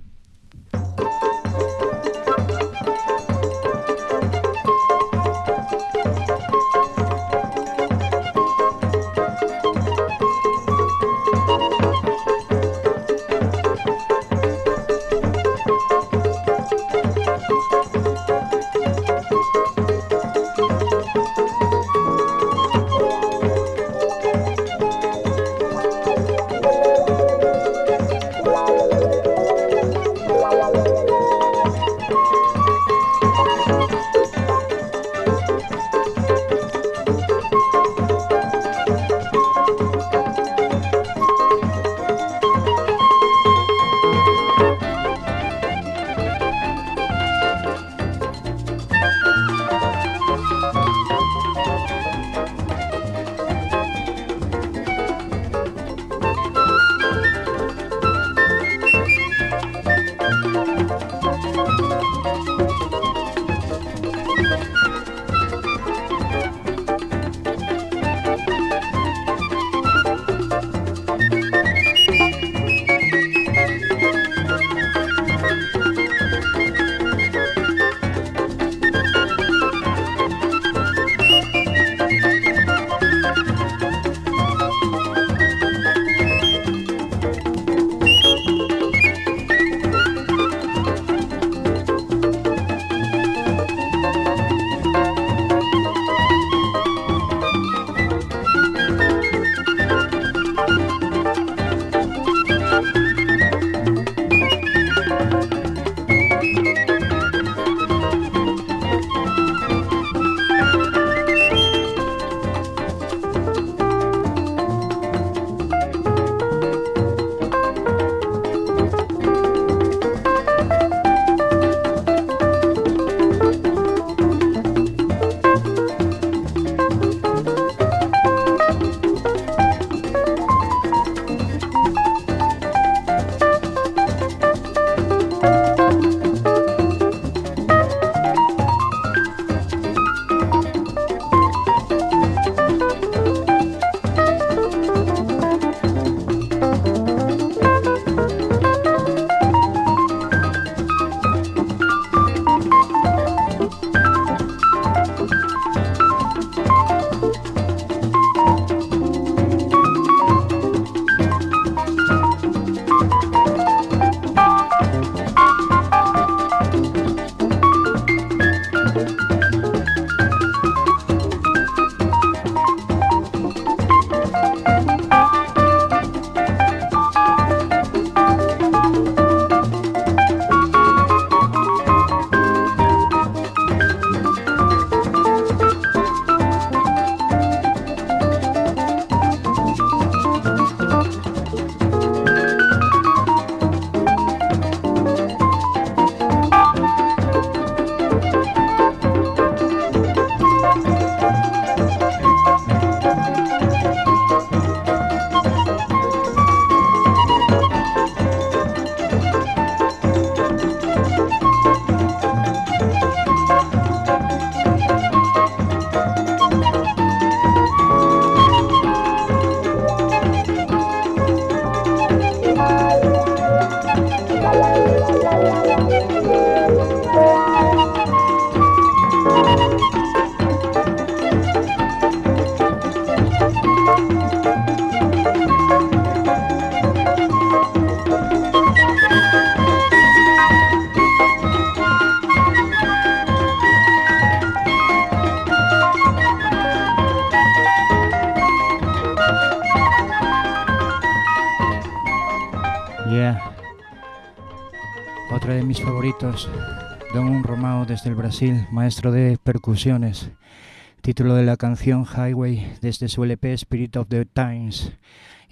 Otro de mis favoritos, Don Romao desde el Brasil, maestro de percusiones. Título de la canción Highway desde su LP Spirit of the Times.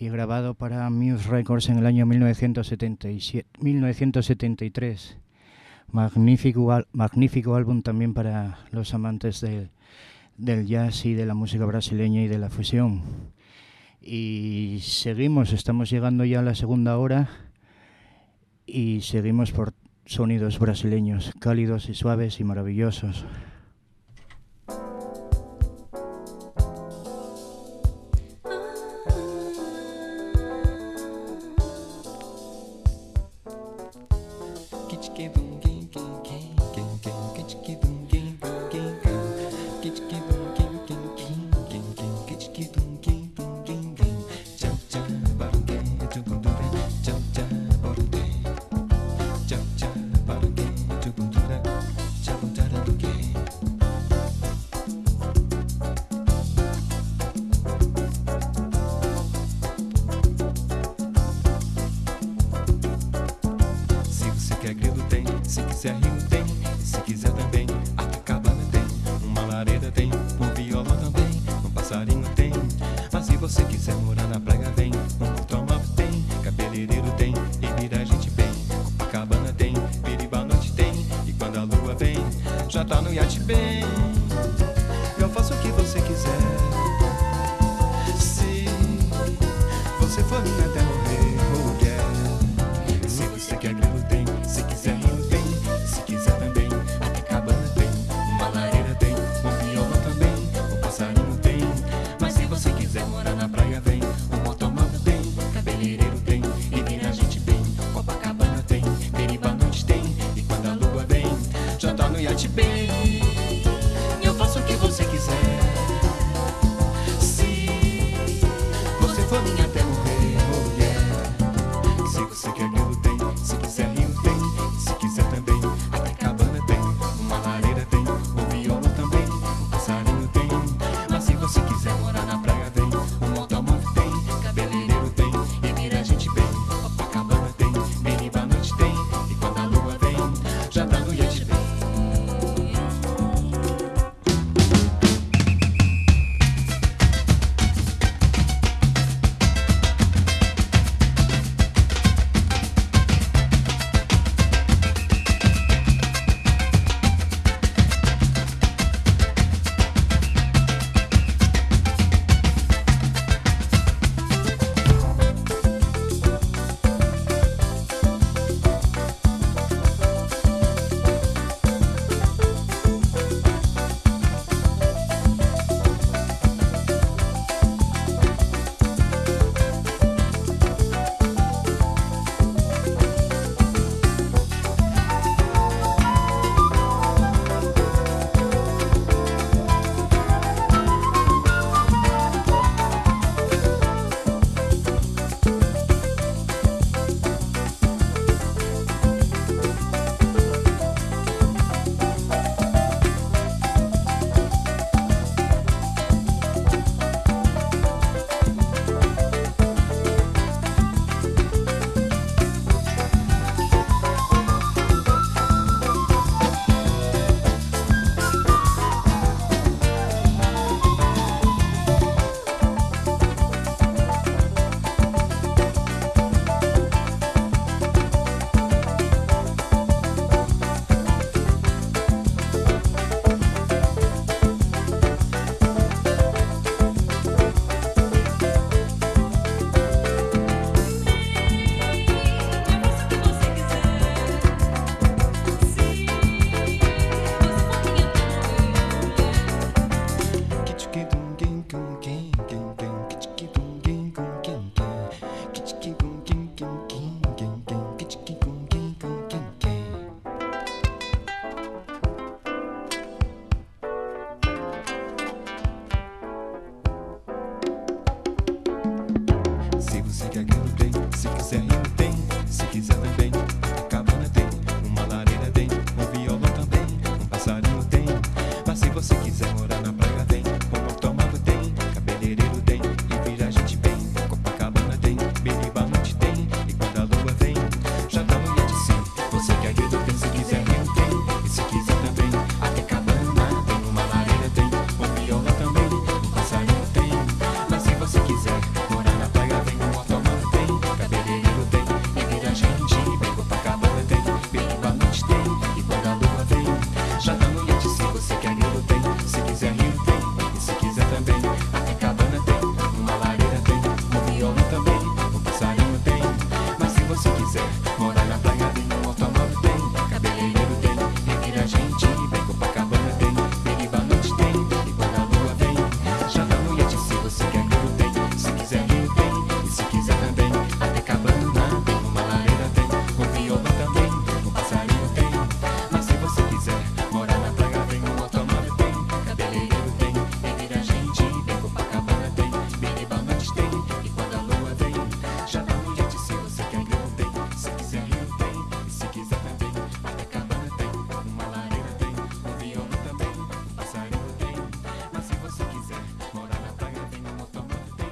y grabado para Muse Records en el año 1973. Magnífico álbum también para los amantes del jazz y de la música brasileña y de la fusión. Y seguimos, estamos llegando ya a la segunda hora y seguimos por sonidos brasileños, cálidos y suaves y maravillosos.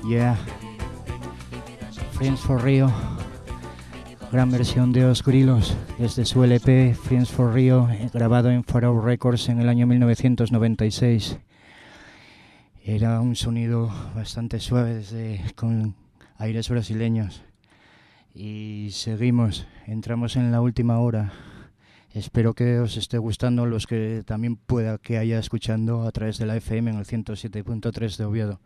Yeah. Friends for Rio. Gran versión de Os Grilos desde su LP Friends for Rio, grabado en Pharaoh Records en el año 1996. Era un sonido bastante suave con aires brasileños. Y seguimos, entramos en la última hora. Espero que os esté gustando, los que también pueda que haya escuchando a través de la FM en el 107.3 de Oviedo.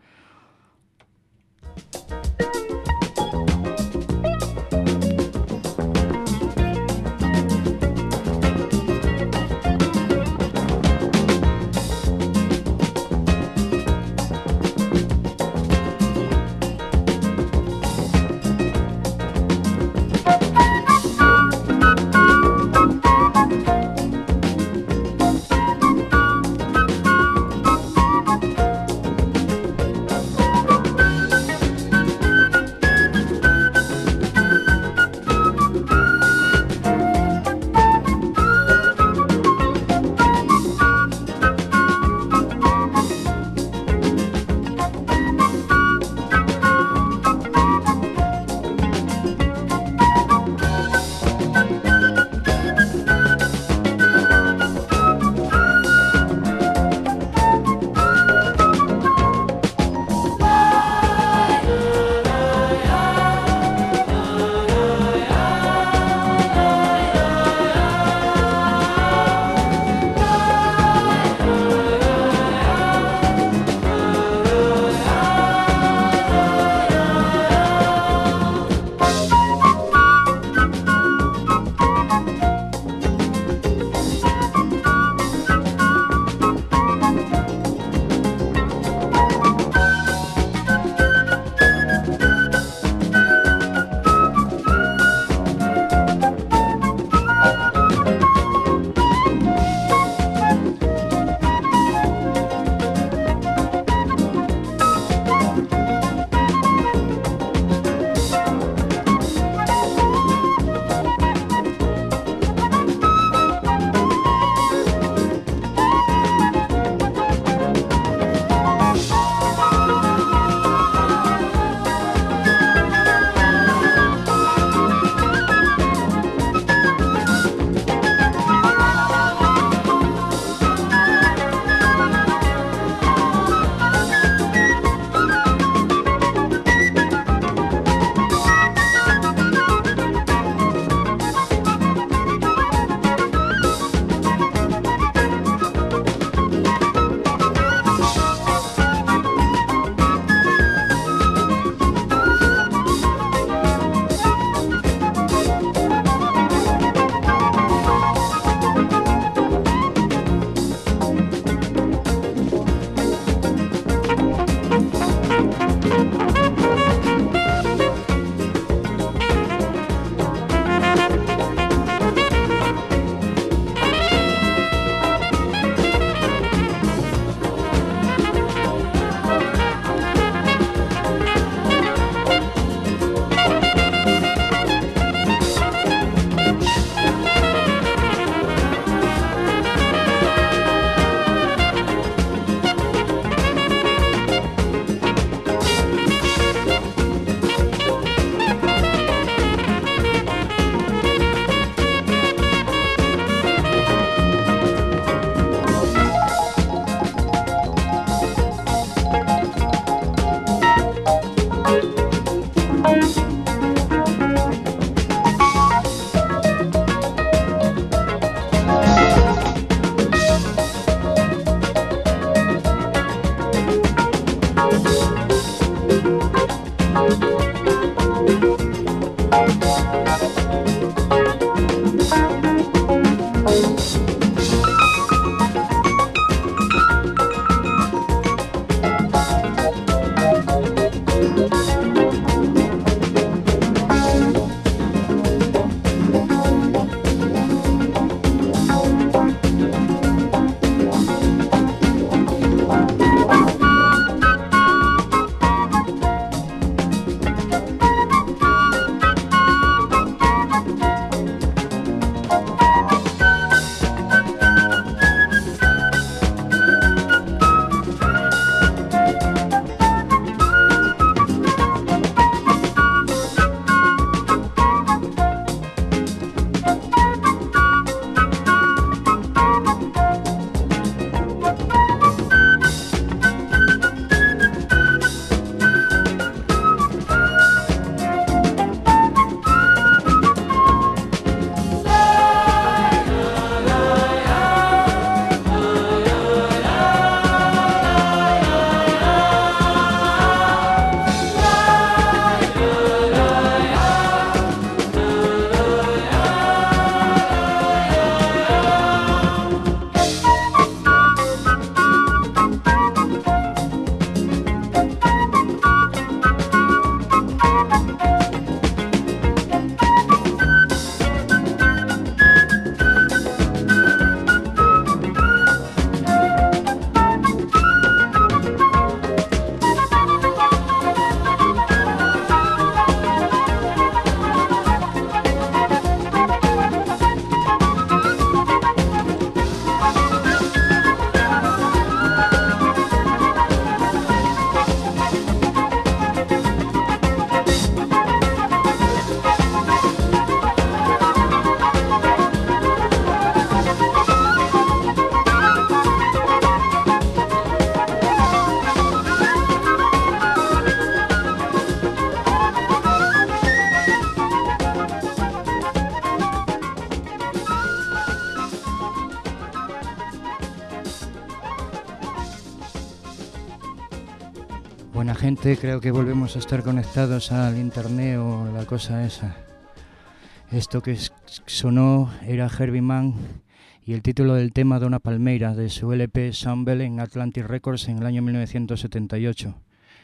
Buena gente, creo que volvemos a estar conectados al internet o la cosa esa. Esto que sonó era Herbie Mann y el título del tema Dona Palmeira de su LP Sambel en Atlantic Records en el año 1978.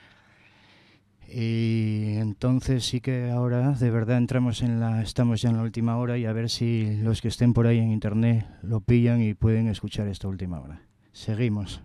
Y entonces sí que ahora de verdad estamos ya en la última hora y a ver si los que estén por ahí en internet lo pillan y pueden escuchar esta última hora. Seguimos.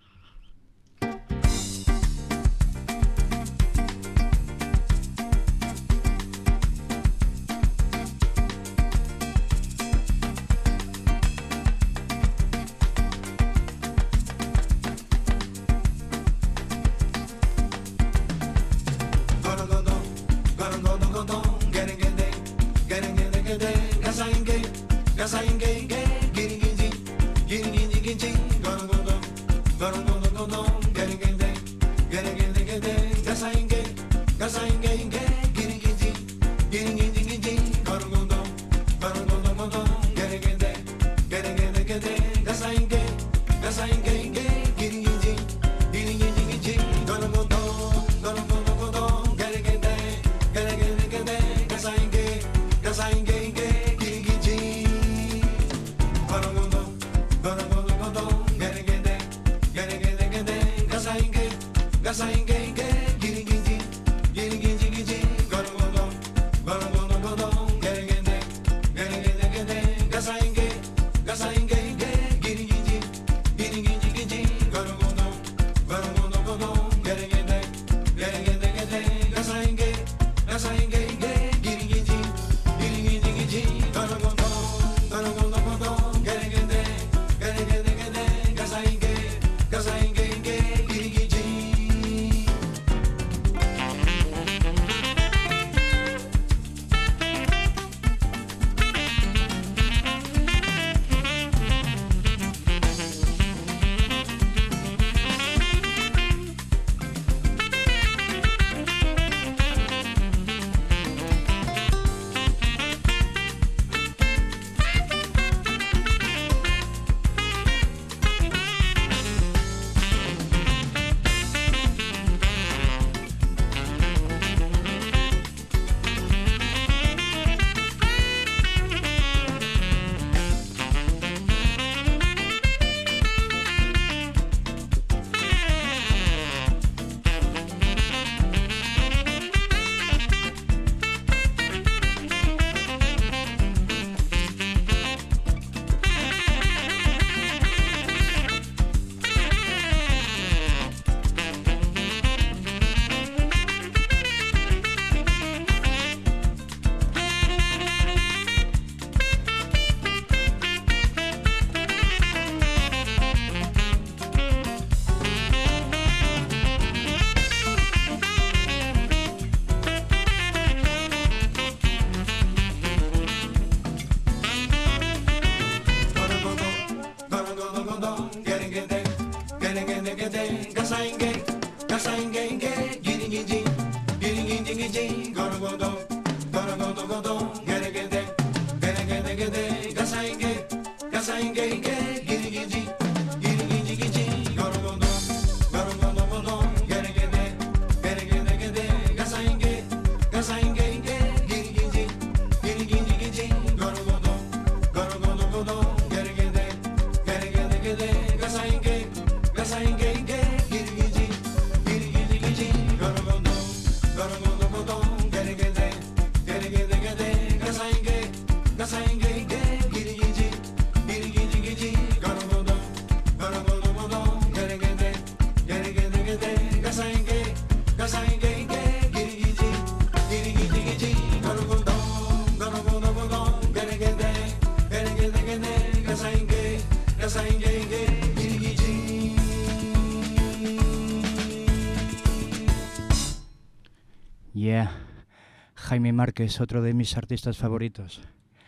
Jaime Márquez, otro de mis artistas favoritos.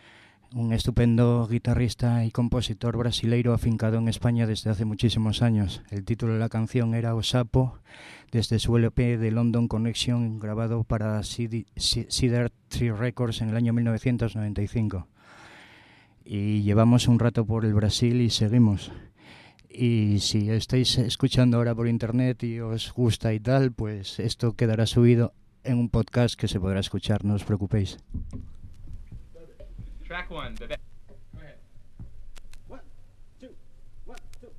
Un estupendo guitarrista y compositor brasileiro afincado en España desde hace muchísimos años. El título de la canción era O Sapo, desde su LP de London Connection, grabado para Cedar Tree Records en el año 1995. Y llevamos un rato por el Brasil y seguimos. Y si estáis escuchando ahora por internet y os gusta y tal, pues esto quedará subido en un podcast que se podrá escuchar, no os preocupéis. Track one, Bebe. Go ahead. 1, 2, 1, 2.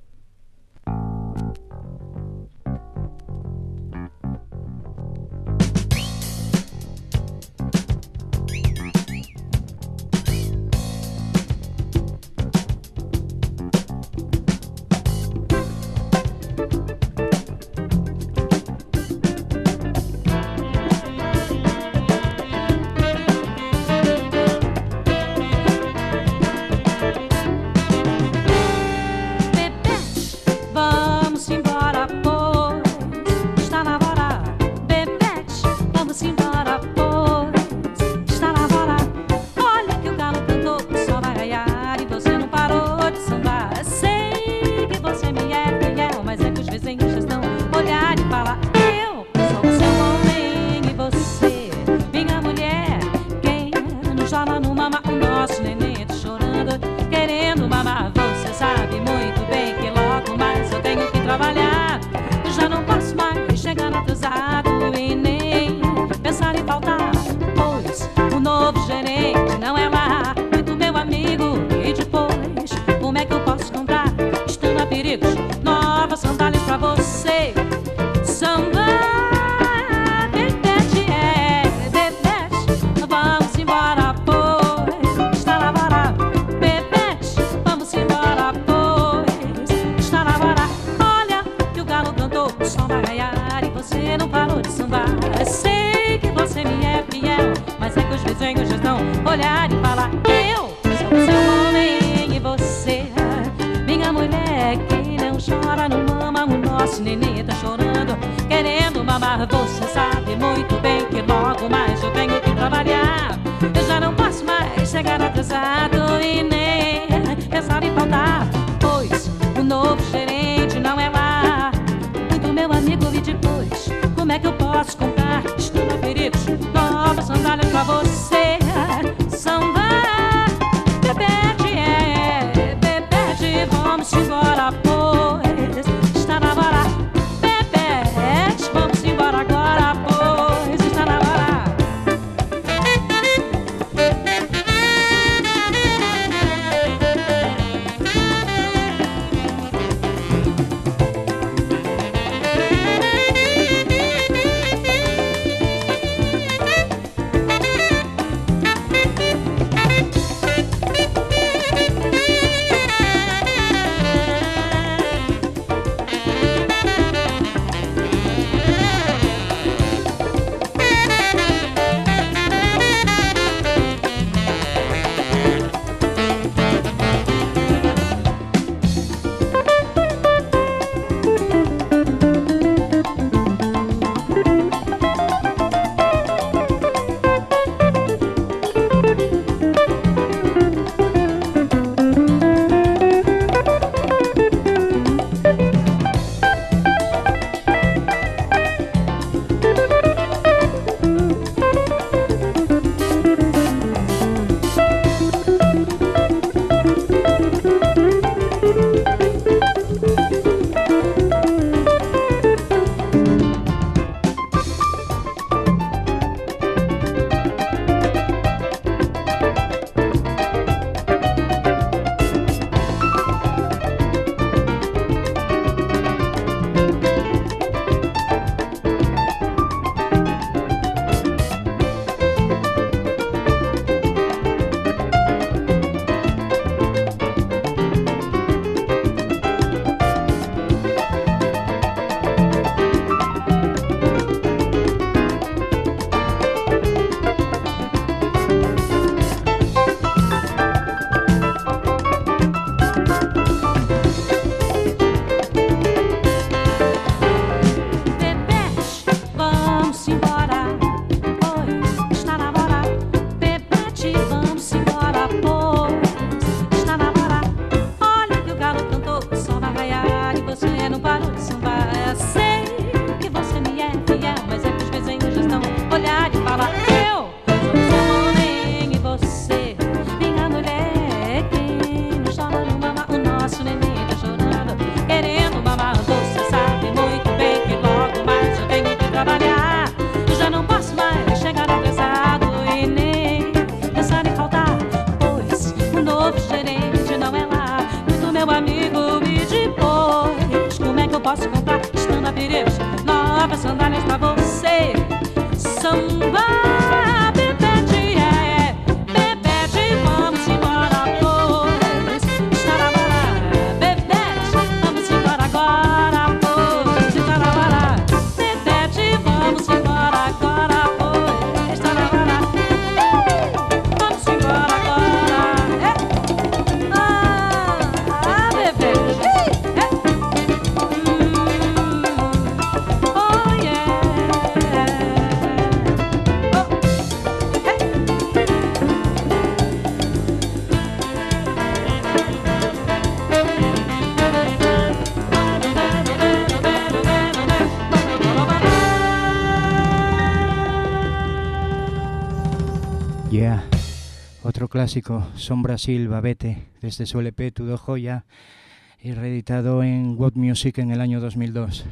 Olhar e falar, eu sou o seu homem e você, minha mulher que não chora, não mama, o nosso nenê tá chorando, querendo mamar. Você sabe muito bem que logo mais eu tenho que trabalhar. Eu já não posso mais chegar atrasado e nem pensar em faltar, pois o novo gerente não é lá. Muito meu amigo, e depois, como é que eu posso comprar? Estou na perigo, novas sandálias pra você. Vamos embora, pois está na hora. Bebete, vamos embora agora, pois está na hora. meu amigo, e depois como é que eu posso comprar estando a perigos novas sandálias pra você? Samba, bebete, bebete, vamos embora, pois estará bebete, vamos embora agora, pois estará bebete, vamos embora agora, pois estará vamos embora agora, bebete, oh yeah. Yeah, otro clásico, Son Brasil, Babete, desde su LP Tudo Joya, y reeditado en What Music en el año 2002.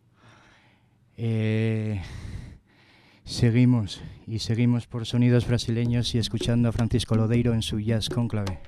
Seguimos por sonidos brasileños y escuchando a Francisco Lodeiro en su Jazz Conclave.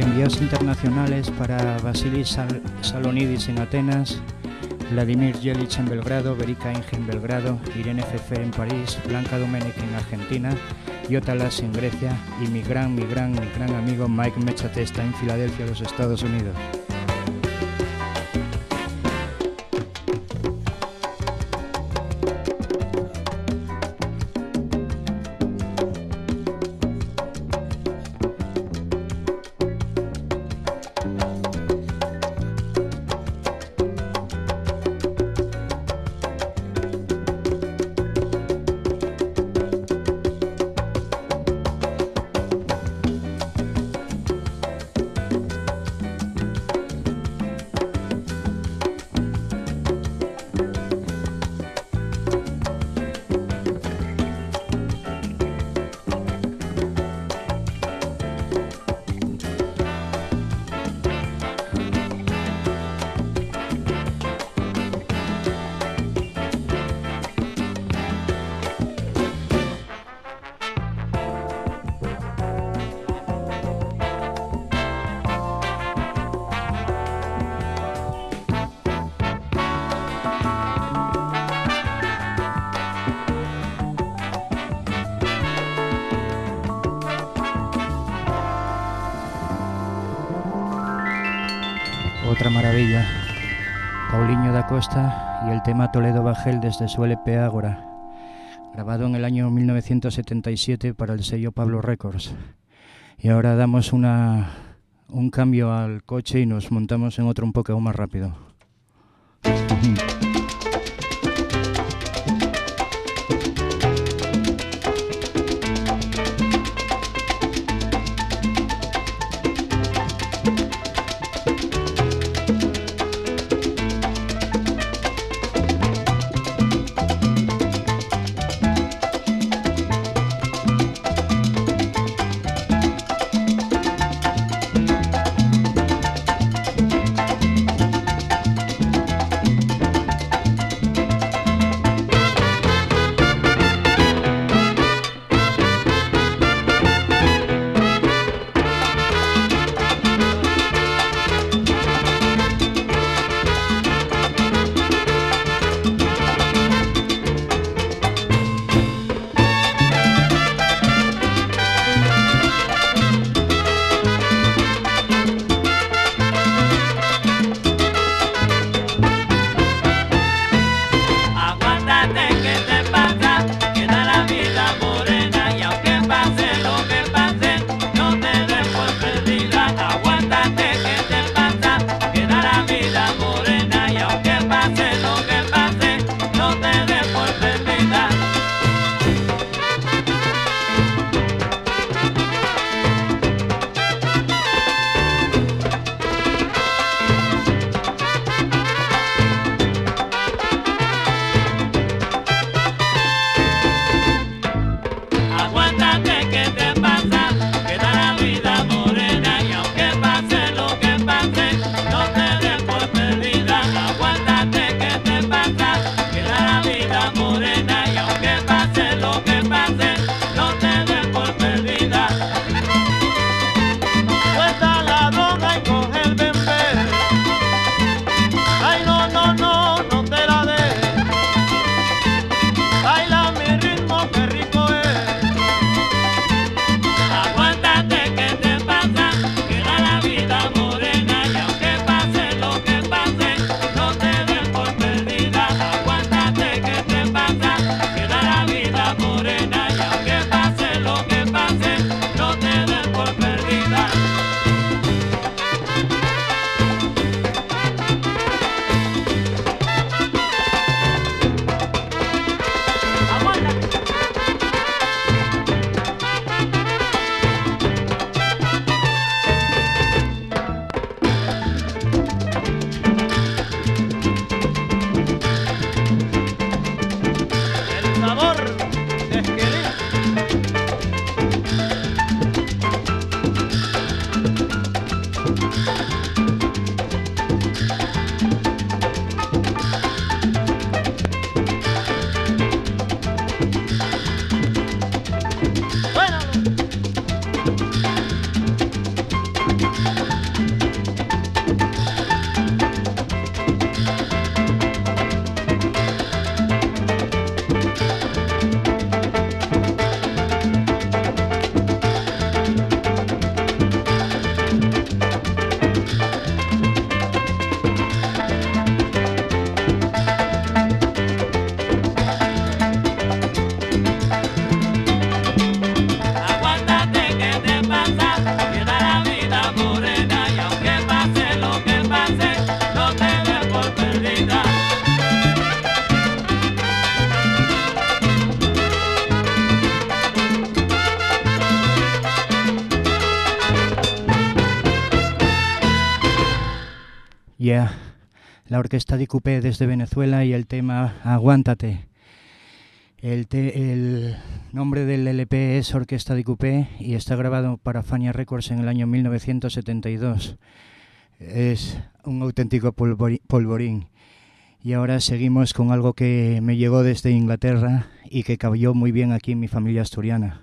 Envíos internacionales para Vasilis Salonidis en Atenas, Vladimir Jelic en Belgrado, Verica Inge en Belgrado, Irene Fefer en París, Blanca Domenic en Argentina, Jota Lass en Grecia y mi gran amigo Mike Mechatesta en Filadelfia, los Estados Unidos. Otra maravilla, Paulinho da Costa y el tema Toledo Bajel desde su LP Ágora, grabado en el año 1977 para el sello Pablo Records. Y ahora damos un cambio al coche y nos montamos en otro un poco más rápido. Yeah, la orquesta de Coupé desde Venezuela y el tema Aguántate. El nombre del LP es Orquesta de Coupé y está grabado para Fania Records en el año 1972. Es un auténtico polvorín. Y ahora seguimos con algo que me llegó desde Inglaterra y que cayó muy bien aquí en mi familia asturiana.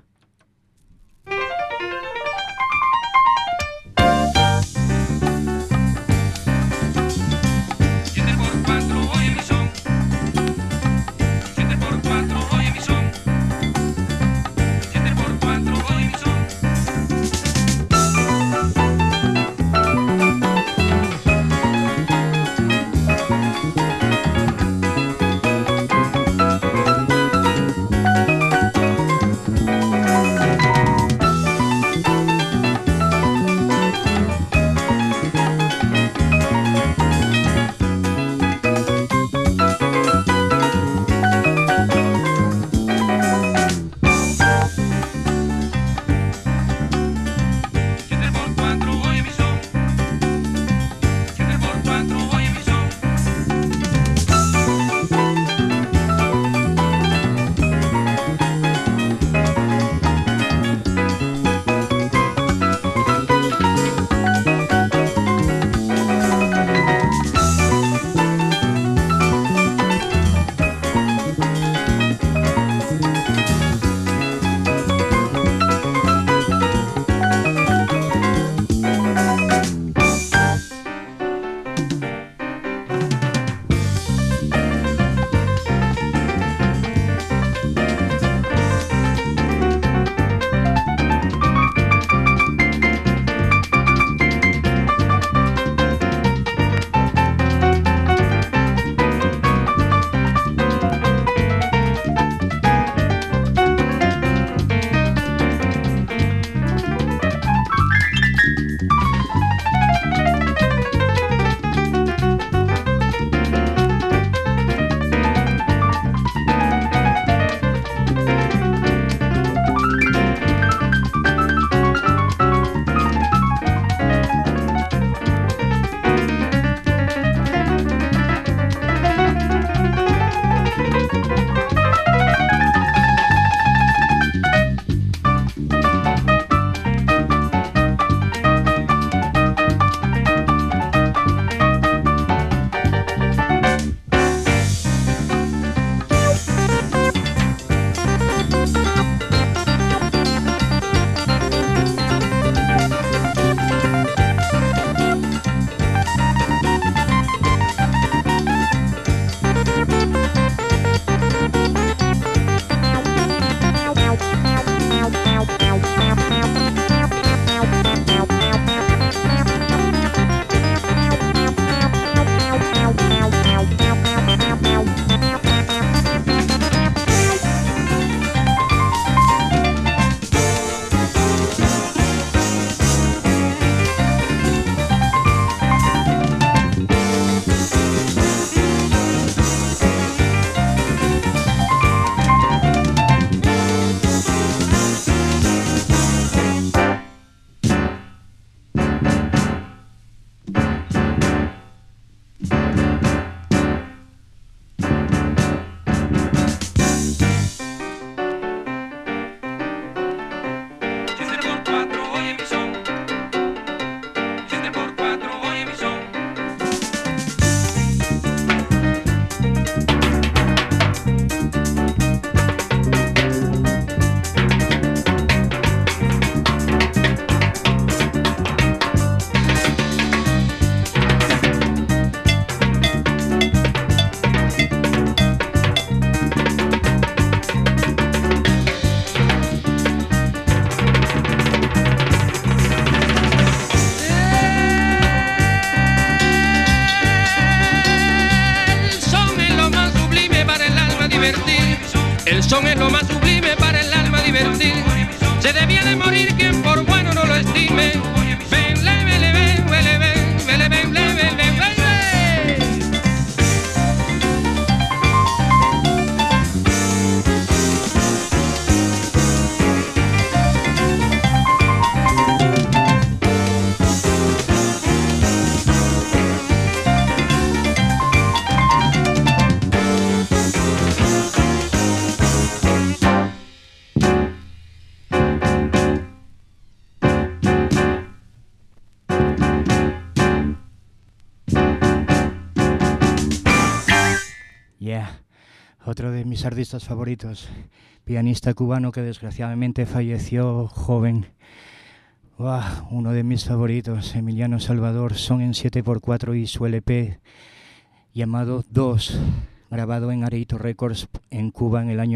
Yeah, otro de mis artistas favoritos, pianista cubano que desgraciadamente falleció joven. Uno de mis favoritos, Emiliano Salvador, son en 7x4 y su LP llamado 2, grabado en Areito Records en Cuba en el año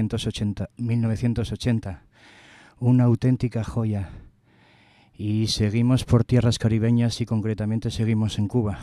1980. Una auténtica joya. Y seguimos por tierras caribeñas y concretamente seguimos en Cuba.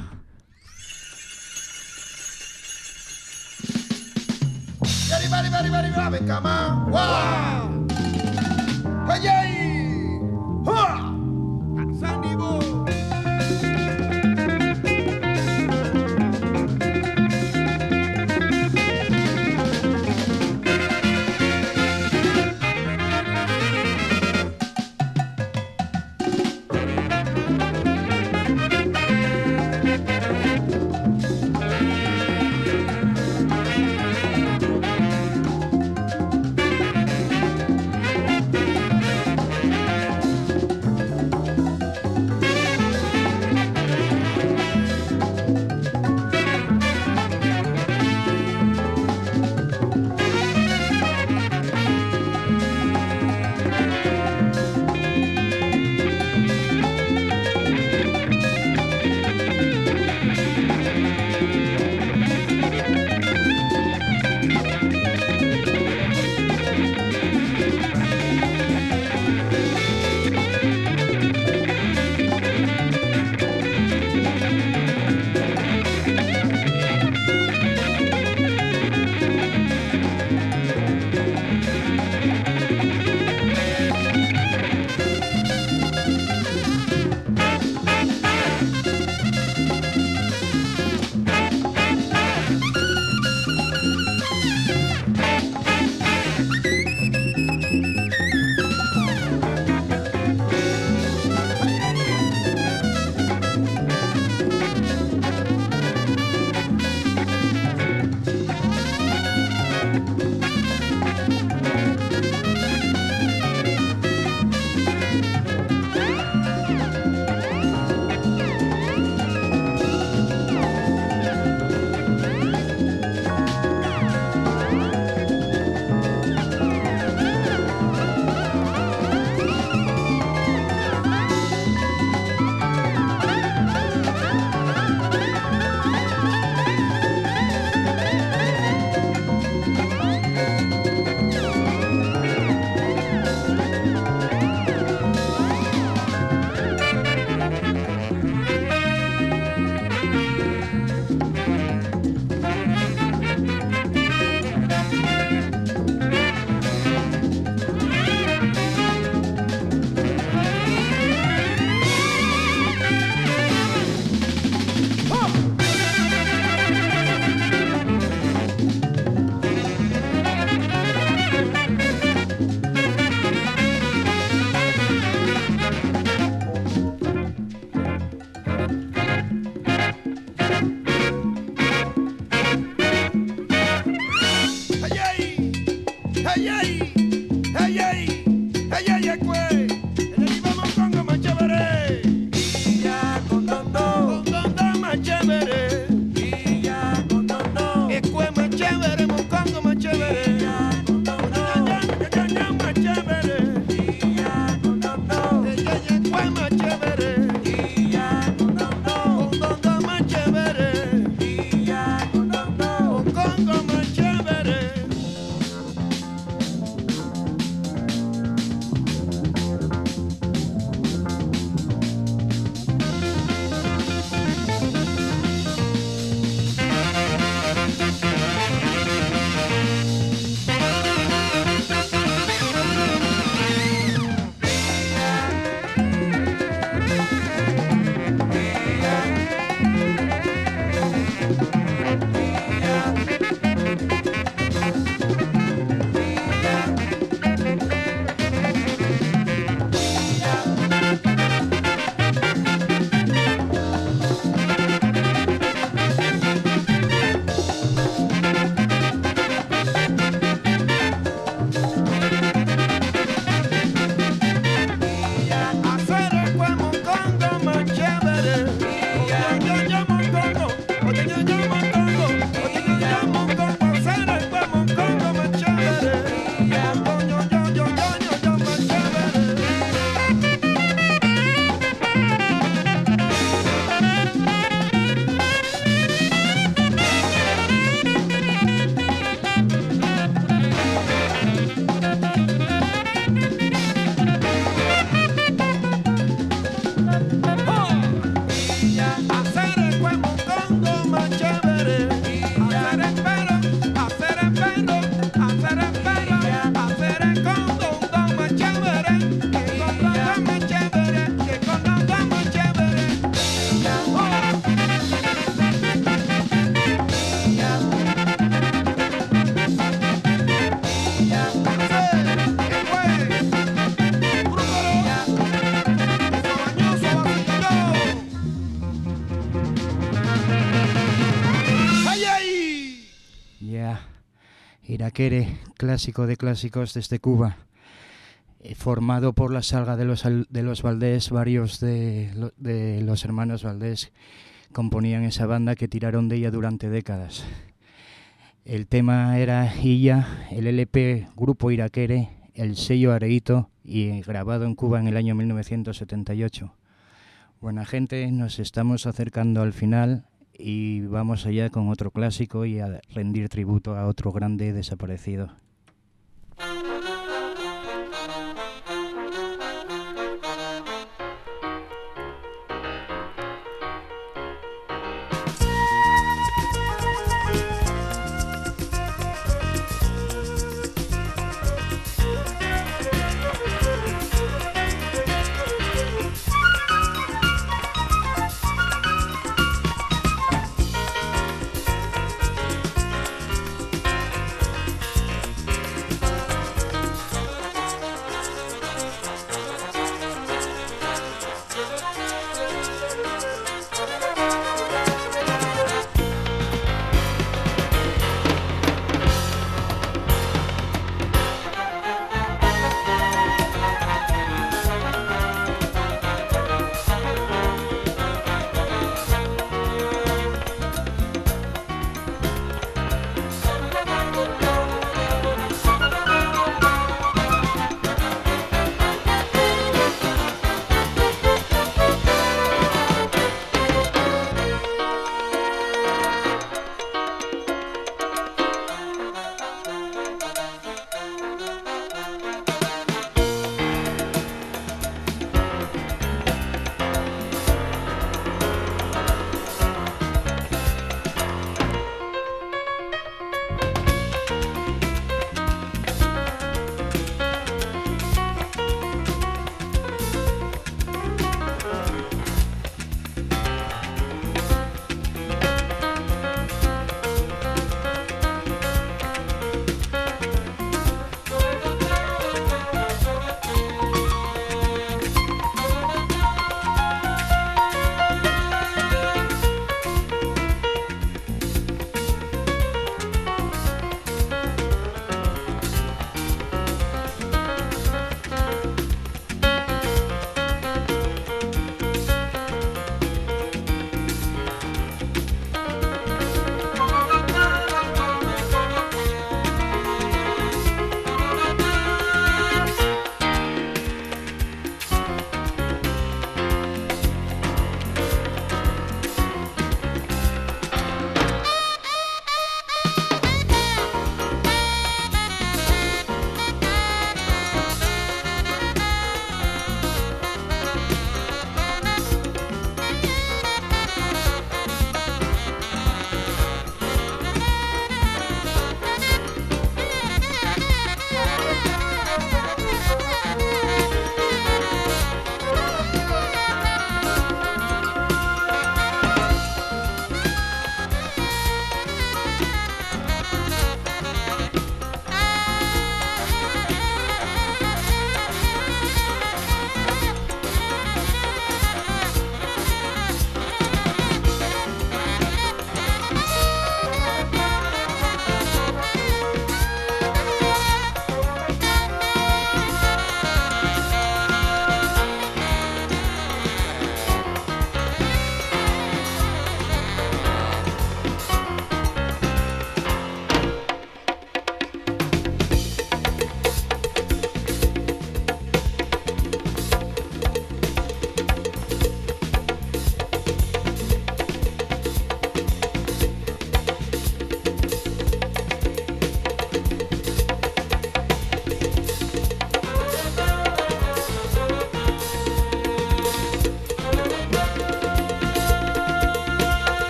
Irakere, clásico de clásicos desde Cuba, formado por la saga de los Valdés. Varios de los hermanos Valdés componían esa banda que tiraron de ella durante décadas. El tema era Illa, el LP Grupo Irakere, el sello Areito, y grabado en Cuba en el año 1978. Buena gente, nos estamos acercando al final y vamos allá con otro clásico y a rendir tributo a otro grande desaparecido.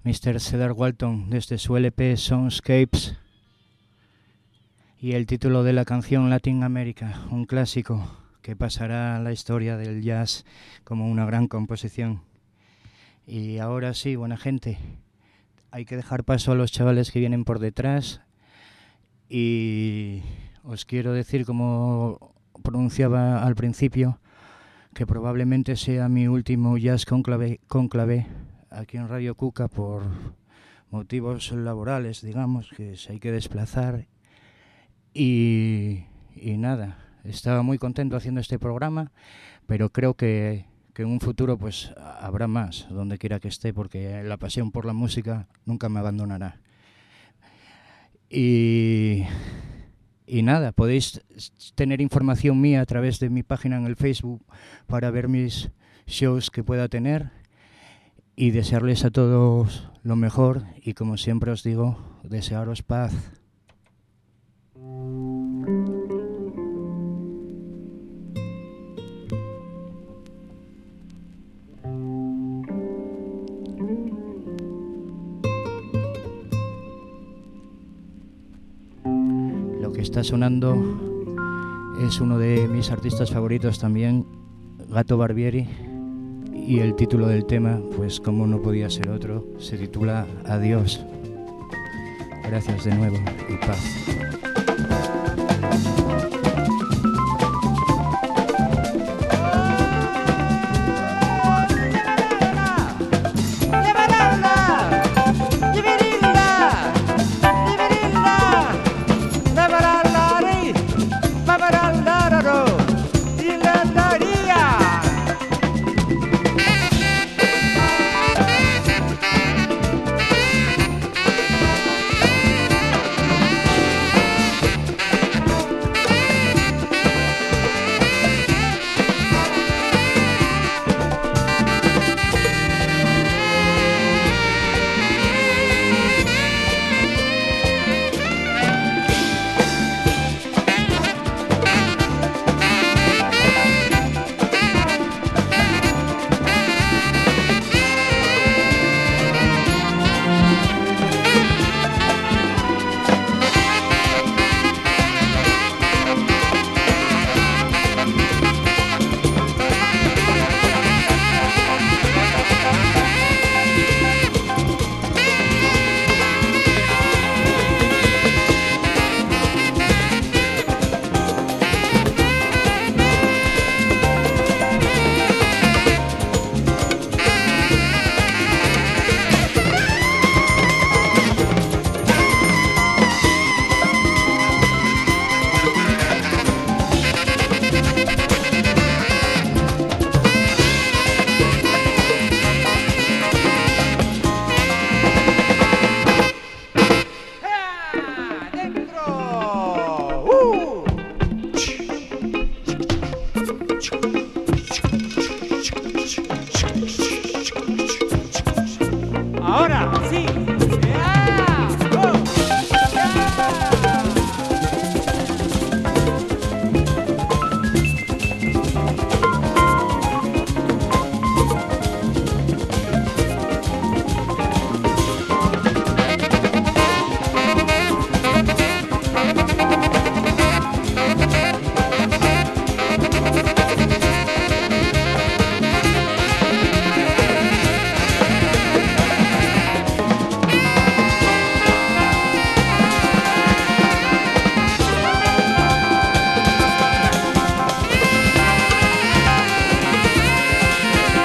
Mr. Cedar Walton, desde su LP Soundscapes, y el título de la canción Latin America, un clásico que pasará a la historia del jazz como una gran composición. Y ahora sí, buena gente, hay que dejar paso a los chavales que vienen por detrás, y os quiero decir, como pronunciaba al principio, que probablemente sea mi último Jazz Conclave aquí en Radio Cuca por motivos laborales, digamos, que hay que desplazar. Y nada, estaba muy contento haciendo este programa, pero creo que en un futuro pues habrá más, donde quiera que esté, porque la pasión por la música nunca me abandonará. Y nada, podéis tener información mía a través de mi página en el Facebook para ver mis shows que pueda tener, y desearles a todos lo mejor, y como siempre os digo, desearos paz. Lo que está sonando es uno de mis artistas favoritos también, Gato Barbieri, y el título del tema, pues como no podía ser otro, se titula Adiós. Gracias de nuevo y paz.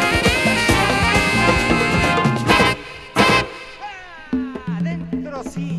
Sí.